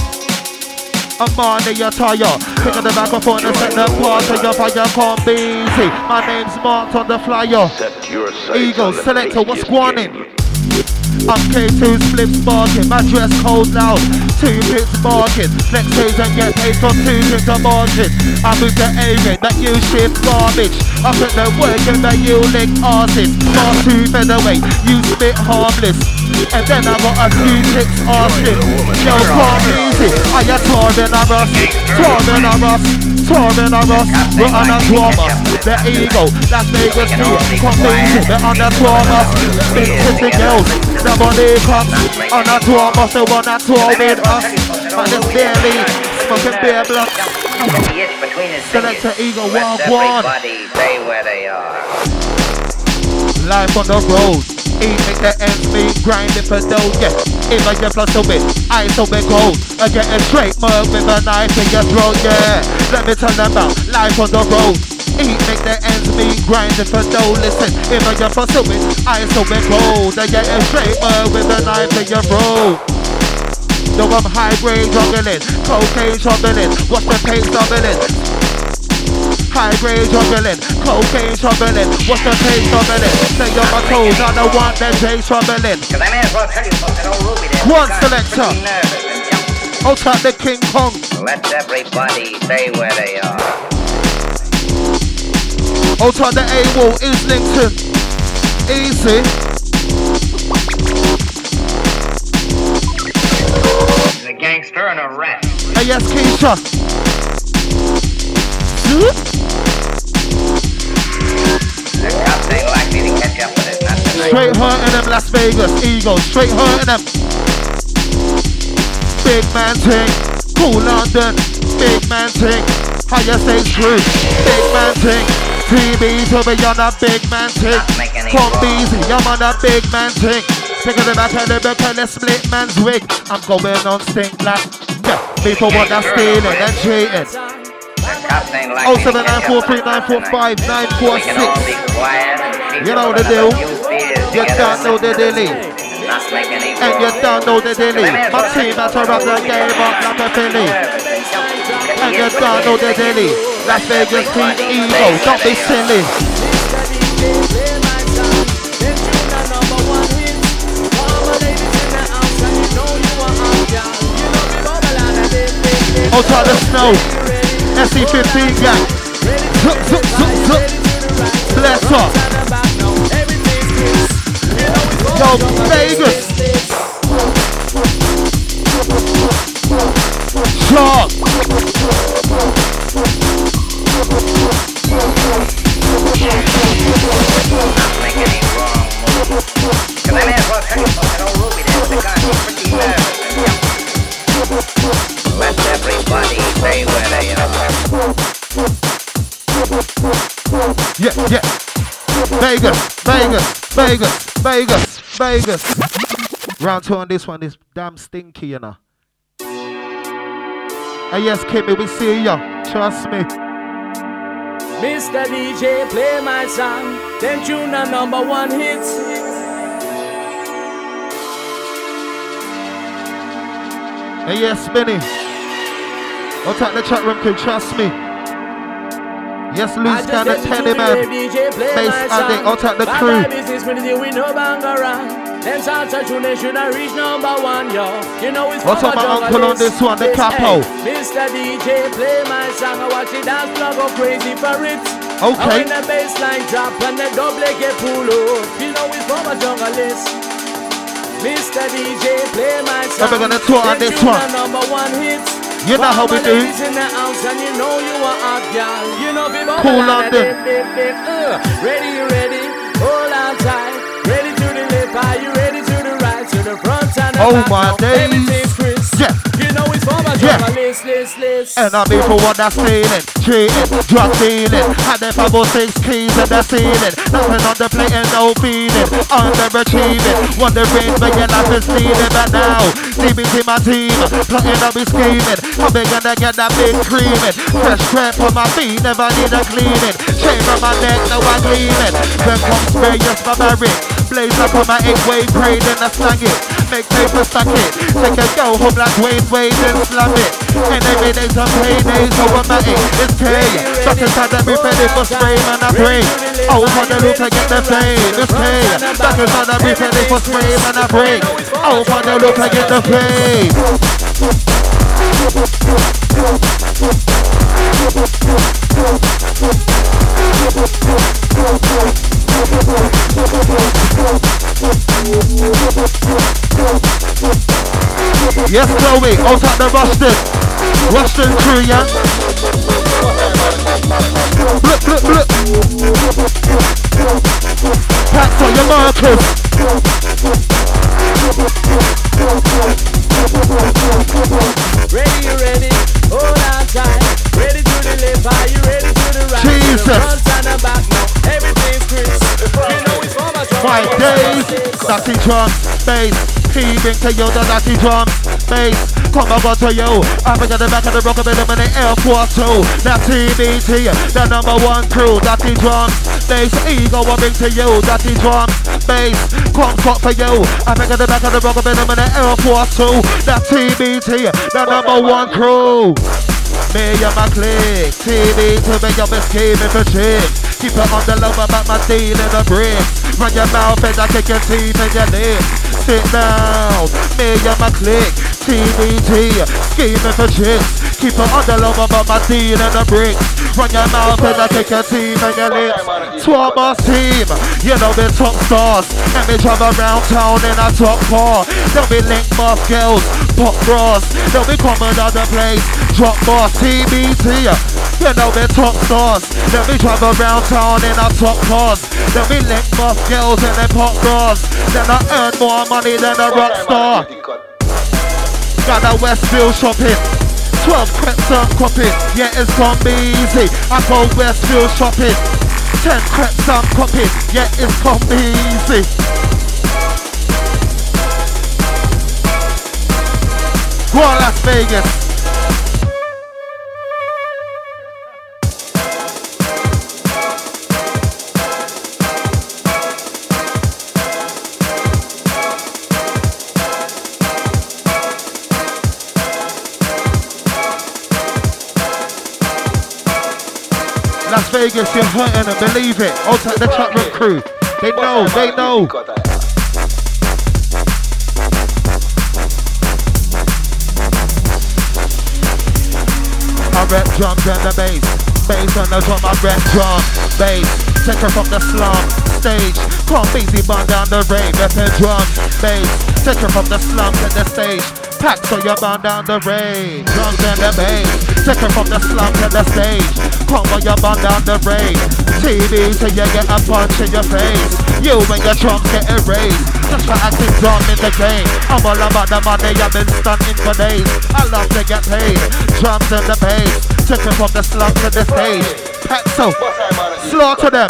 A money attire. Think of the microphone and set the party on fire, can't be easy. My name's Mark from the flyer. Ego, selector, what's going on? I'm K2 splips barking, my dress cold loud, 2 bits barking, flex days and get paid from 2 bits of margin. I move the A-rate, that you shift garbage. I put the work in that you lick artists. Far 2 featherweight, you spit harmless. And then I got a few chicks asking, yo, come easy, I am touring a Ross, touring a Ross, touring a Ross. We're on a drama, the ego, Las Vegas here, come easy, we're on a drama. Big titty girls, the money comes on a drama, so on a tour with us. And it's barely smoking beer blocks. Selector Ego, wild one. Everybody stay where they are. Life on the road. Eat, make the ends meet, grind it for dough, yeah. If I get plus a bit, I so big gold. I get a straight mug with a knife in your throat, yeah. Let me tell them about life on the road. Eat, make the ends meet, grind it for dough. Listen, if I get plus a bit, I so big gold. I get a straight mug with a knife in your throat. Yo, I'm high grade juggling, cocaine shoveling, what's the pace shoveling? High grade juggling, cocaine shoveling, what's the pace shoveling? Stay on my toes, I don't want that J shoveling. Cause I may as well tell you something, old Ruby there. One selector. I'll tap the King Kong. Let everybody stay where they are. I'll tap the A-Wall, Islington. Easy. The gangster and a rat. Hey, yes, Keisha. The cops ain't likely to catch up with it, not tonight. Straight hurting them, Las Vegas, Eagles. Straight hurting them. Big man ting, cool London. Big man ting, higher stage crew. Big man ting, TV to be on a big man ting. Come easy, I'm on a big man ting. Taking the back of the book and the split man's wig. I'm going on stink like, yeah, people want that stealing and cheating. 07943945946. You know the deal. You don't know the dilly. And you don't know the dilly. My team has to run the game up like a filly. And you don't know the dilly. Las Vegas Team Evo, don't be silly. Out of the snow, SC15 gang. Zup, zup, zup, zup. Bless up. Yo, Vegas. Sharp. Let everybody stay where they are. Yeah, yeah. Vegas, Vegas, Vegas, Vegas, Vegas. Round two on this one is damn stinky, you know. And yes, Kimmy, we see ya. Trust me. Mr. DJ, play my song. Then tune the #1 hits. And yes, Spinny. I'll take the chat room, could trust me. Yes, loose can at Penny Man. Bass Addict, I'll take the crew. What's up, my uncle on this one, the capo? Mr. DJ, play my song. I watch it dance, plug go crazy for it. Okay. When the bass line drop and the double get pull up, you know it's from a junglist. Mr. DJ, play my song. And we're gonna tour on this one. #1 hits. You know how we do. In the house and you know you are hot, girl. You know people Cool London. Ready, ready, hold on tight. Ready to the left, are you ready to the right, to the front and the back? Oh my days. Everything's crisp. Yeah. You know it's for my Yeah. list. And I'm for what that's stealing, cheating, drug dealing. Had them 5 or 6 keys in the ceiling. Nothing on the plate and no feeling. Underachieving, wondering where your life is leading. But now, deep into my team, plotting I'll be scheming. How they gonna get that big creaming? Fresh crap on my feet, never need a cleaning. Chain on my neck, no I'm gleaming. Then come spray, yes, barbaric. Blaze up on my 8-way braid and I slang it. Make paper stack it. Take a go home like Wade and slam it. And every day's a payday, so I'm at it. It's pay. Just inside that be ready for spray, man, I pray. Oh, for the look, I get the fame. It's pay. Just inside that be ready for spray, man, I pray. Oh, for the look, I get the fame. Yes, Chloe, out at the Rushton crew, yeah? Blip, blip, blip. Pats on your markers. Ready, you ready? Hold on tight. Ready to the left, are you ready to the right? Jesus. To the front and the back now. Everything's crisp. You know it's for my 5 days. Dirty drums, bass. He brings to you the dirty drums, bass. Come over to you. I'm at the back of the rockabilly in the Air Force 2. That TBT, the #1 crew. Dirty drums, bass. Ego will bring to you. Dirty drums, bass. Come cut for you. I'm at the back of the rockabilly in the Air Force 2. That TBT, the #1 crew. Me and my clique, TV to me up and scheming for chicks. Keep it on the low about my deal in the bricks. Run your mouth and I kick your teeth and your lips. Sit down, me and my clique, TBT, scheming for chicks. Keep it on the low about my deal in the bricks. Run your mouth and I kick your teeth and your lips. Swarmers team, you know the top stars. And me drive around town in a top car. They'll be link buff girls, pop bras. They'll be coming out the place, drop boss. TBT, you know the top stars. They'll be drive around town in a top cars. They'll be link buff girls and their pop bras. Then I earn more money than a rock star. Got a Westfield shopping, 12 crepes I'm copping. Yeah, it's gonna be easy. I go Westfield shopping, 10 crepes I'm copping. Yeah, it's gonna be easy. Go on, Las Vegas. Las Vegas, you're hurting and believe it. Outside the chat room crew. They know, they know. I rep drums and the bass. Bass on the drum, I rep drum, bass. Take her from the slum stage. Come easy burn down the rave. Reppin' drums, bass. Take her from the slum to the stage. Pack so you burn down the rave. Drums and the bass. Take her from the slum to the stage. Come on, you burn down the rave. TV so you get a punch in your face. You and your drums get erased. Just for acting dumb in the game. I'm all about the money, I've been stunting for days. I love to get paid. Drums and the bass. Take her from the slum to the stage. Pack so, slaughter them.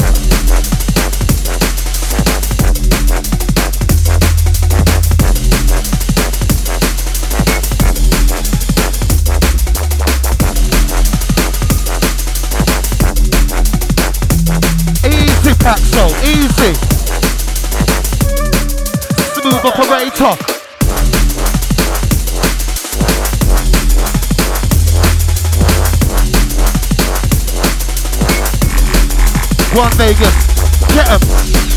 Easy, Paxo, easy. Smooth operator. One Vegas, get him.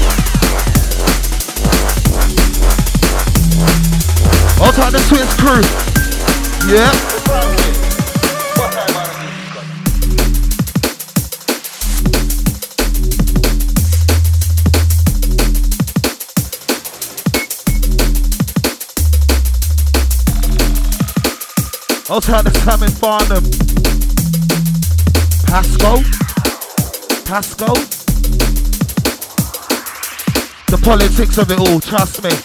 All time the Twins crew. Yeah. I'll tell the Salmon Farnham. Pasco. The politics of it all, trust me.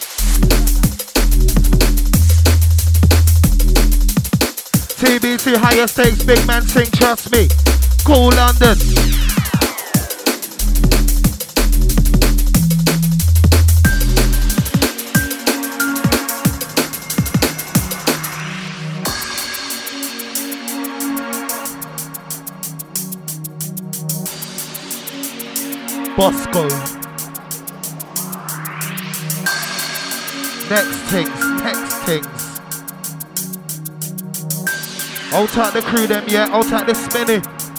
TBT, higher stakes, big man sing, trust me. Cool London. Bosco. Next things. I'll take the crew them, yeah, I'll take the spinning.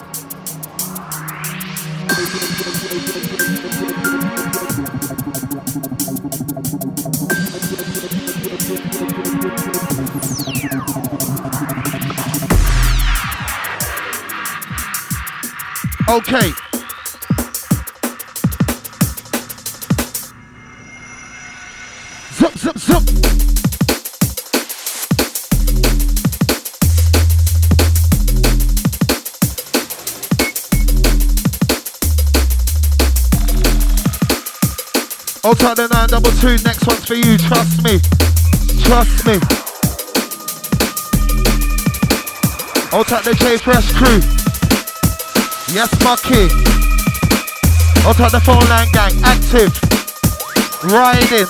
Okay. Zup. I'll take the 922, next one's for you, trust me. I'll take the J Fresh crew. Yes, Mucky. I'll take the phone line gang, active. Riding.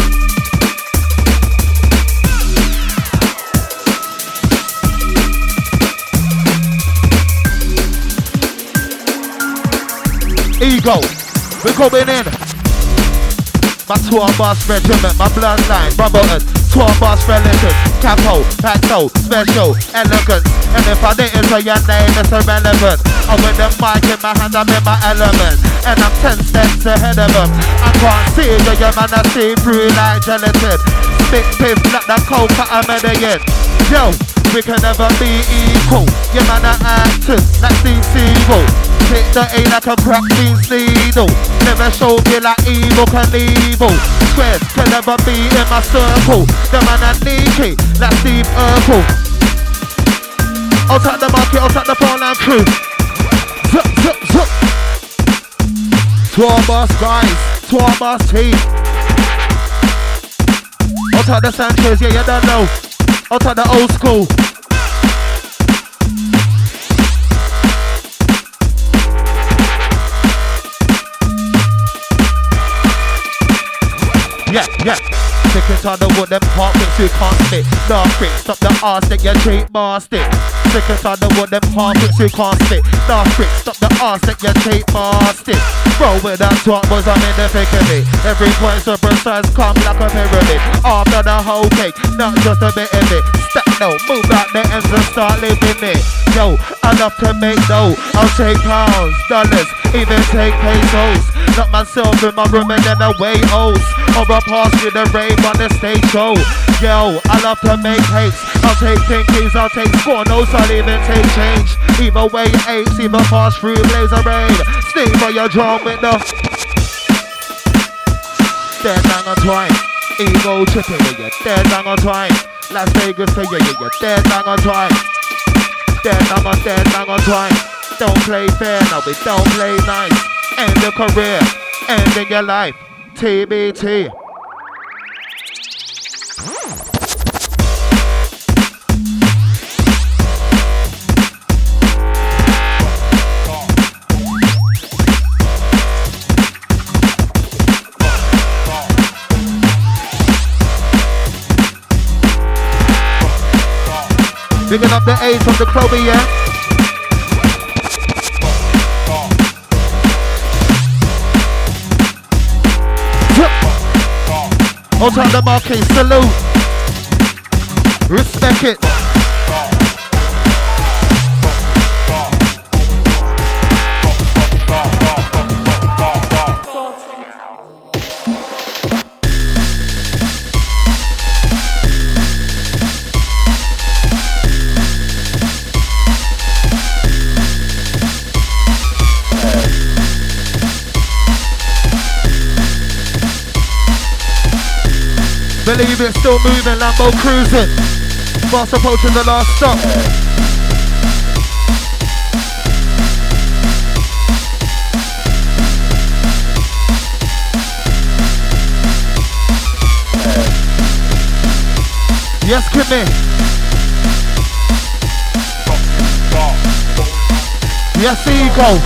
Ego, we're coming in. My tour boss regiment, my bloodline, Brotherhood, tour boss religion, Capo, Paxo, special, elegance. And if I didn't say your name, it's irrelevant. I'm with the mic in my hand, I'm in my element. And I'm 10 steps ahead of them. I can't see you, your man, I see through like gelatin. Spit piff, like the coke, I'm in again. Yo, we can never be equal. Your man, I acting like Steve Seagull. Hit the A like a crack beans needle. Never show me like evil Knievel. Squares can never be in my circle. The man I leaky like Steve Urkel. I'll take the market, I'll take the phone line crew. Zup. Tour bus guys, tour bus team. I'll take the Sanchez, yeah, you don't know. I'll take the old school. Yeah. Take Sick and tired of what them pop fix you can't spit. Nah, frick, stop the arse that you cheap bastard. Sick and tired of what them pop fix you can't spit. Nah, frick, stop the arse that you cheap bastard. Bro, with that talk, boys, I'm in the thick of it. Every point so precise, come like a pyramid. After the whole cake, not just a bit of it. Step no, move out the ends and start living it. Yo, I love to make dough. I'll take pounds, dollars, even take pesos. Lock myself in my room and then away O's. Or I pass with a rave on the stage show. Yo, I love to make cakes. I'll take pinkies, I'll take scornos, I'll even take change. Either way apes, either pass through blazer rain. Sting for your drum with the dead down on twine. Ego tripping with you, dead down on twine. Las Vegas for you, you're dead down on twine. Dead down on twine. Don't play fair, no, we don't play nice. End your career, ending your life. TBT. Picking up the A's from the Clover, yeah? On top the marquee, salute. Respect it. Believe it, still moving, Lambo cruising. Fast approaching the last stop. Yes, Kimmy. Yes, Ego.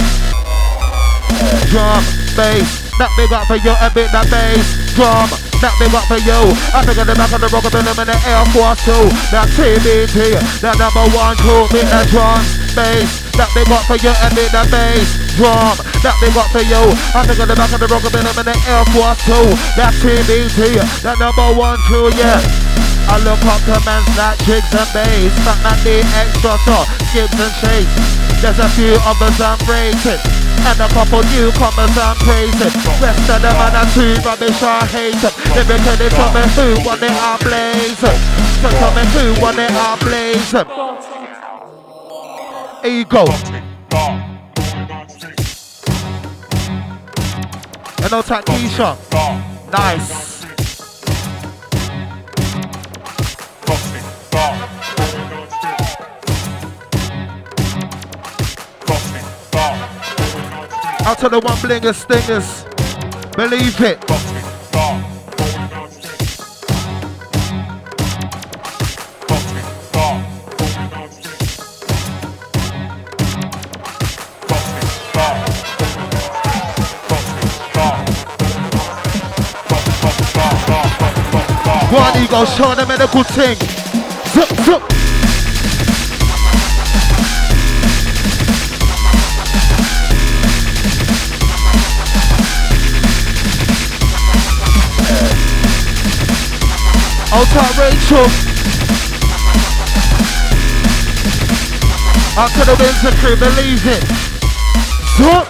Drum, bass. That big up for you, a bit that bass. Drum. That big up for you. I think of the back of the rock of them in the Air Force 2. That TBT, that number 1 crew, bit that drum, bass. That big up for you and bit that bass. Drum, that big up for you. I think of the back of the rock of them in the Air Force 2. That TBT, that number 1 crew, yeah. I look up to man's like jigs and bass. Fat man the extra so skips and shakes. There's a few others I'm rated. And a couple newcomers I'm praising. Rest of them and a two rubbish I hate it. They be telling tell me who want it I blaze. So tell me who want it I blaze. Ego. And no tap Keisha. Nice. Out to the one blingers, stingers. Believe it. One ego, show them in a good thing. Zup, zup. Out to Rachel. Out to the Windsor crew, believe it. Zup.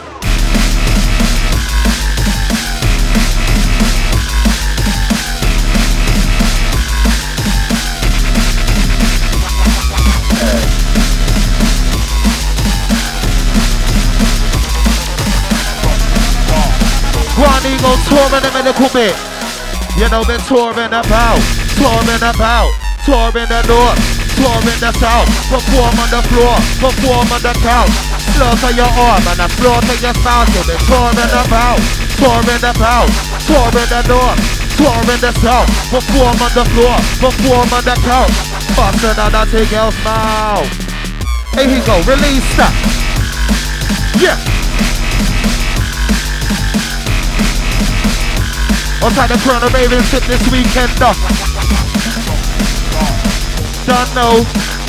One ego touring them in a little bit. You know, been touring about. Touring about, touring the north, touring the south. Perform on the floor, perform on the couch. Slaughter your arm and a floor to your spouse. You've been touring about, touring the north, touring the south. Perform on the floor, perform on the couch. Busting on that thing else mouth. Here you go, release that. Yeah. Outside the Corona Ravens tip this weekend. Don't know.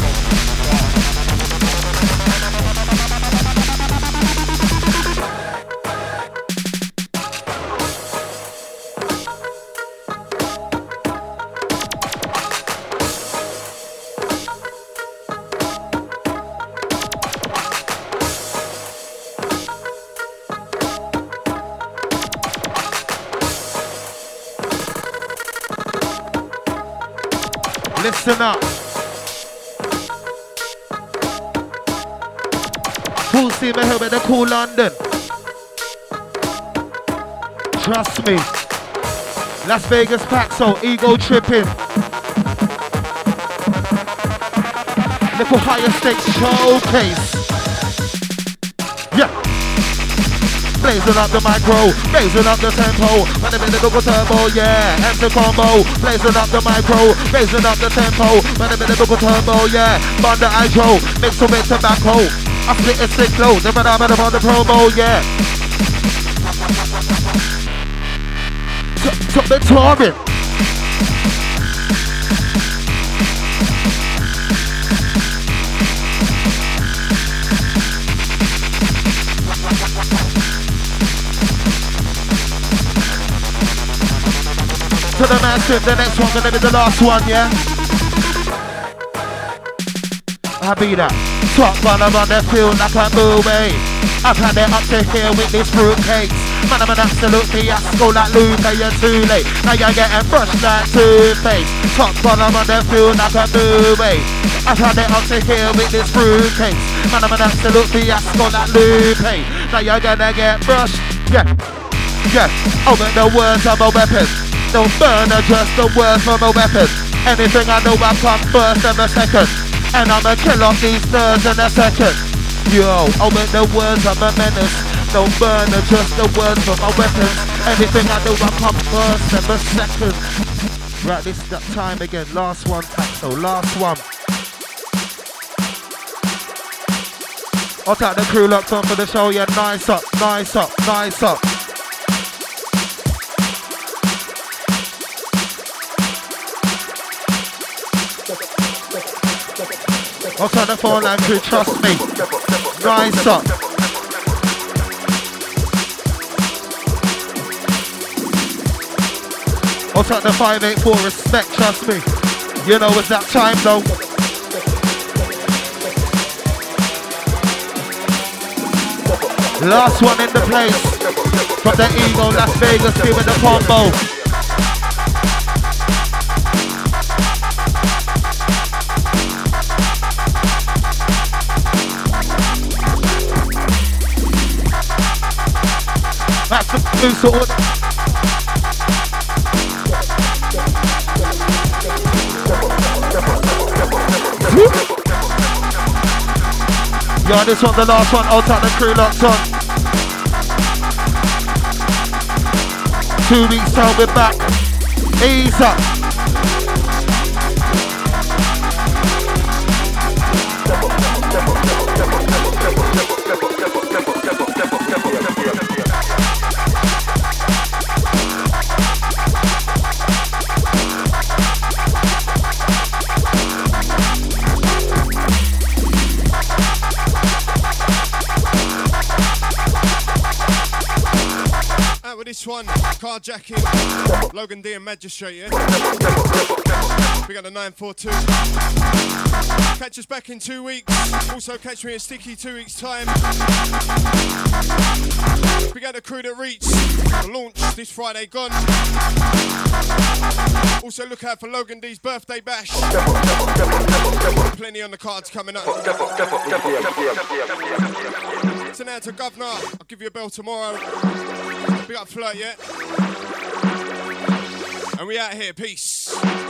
Listen up. Full steam ahead with the cool London. Trust me. Las Vegas Paxo, ego tripping. Little higher stakes showcase. Yeah. Blazing up the micro, blazing up the tempo. When I'm in the double turbo, yeah, enter combo. Blazing up the micro, blazing up the tempo. When I'm in the double turbo, yeah, Bunda hydro, mix with tobacco. I split a stick low, never I'm on the promo, yeah. Something touring. To the massive, the next one gonna be the last one, yeah? I be that top runner on the field like a movie. I've had it up to here with these fruitcakes. Man, I'm an absolute fiasco like Luke, you're too late. Now you're getting brushed like toothpaste. Top runner on the field like a movie. I've had it up to here with these fruitcakes. Man, I'm an absolute fiasco like Luke. Now you're gonna get brushed, yeah, yeah. Over the words of my weapon. No burner, just the words from a weapon. Anything I know I come first every second. And I'ma kill off these nerds in a second. Yo, I'll make the words of a menace. No burner, just the words from my weapons. Anything I know I come first every second. Right, this is that time again. Last one, so last one. I'll take the crew locked on for the show, yeah. Nice up, nice up, nice up. Also the phone line crew, trust me. Rise up. Also the 584, respect, trust me. You know it's that time though. Last one in the place. From the Ego, Las Vegas, giving the combo. That's the producer order. Yo, this one's the last one. I'll take the crew locked on. 2 weeks time, we're back. Ease up. This one, carjacking, Logan D and Magistrate, yeah? We got the 942. Catch us back in 2 weeks. Also catch me at Sticky 2 weeks' time. We got the crew that reach the launch this Friday gone. Also look out for Logan D's birthday bash. Plenty on the cards coming up. So now to Governor, I'll give you a bell tomorrow. We got Flirt yet. And we out here, peace.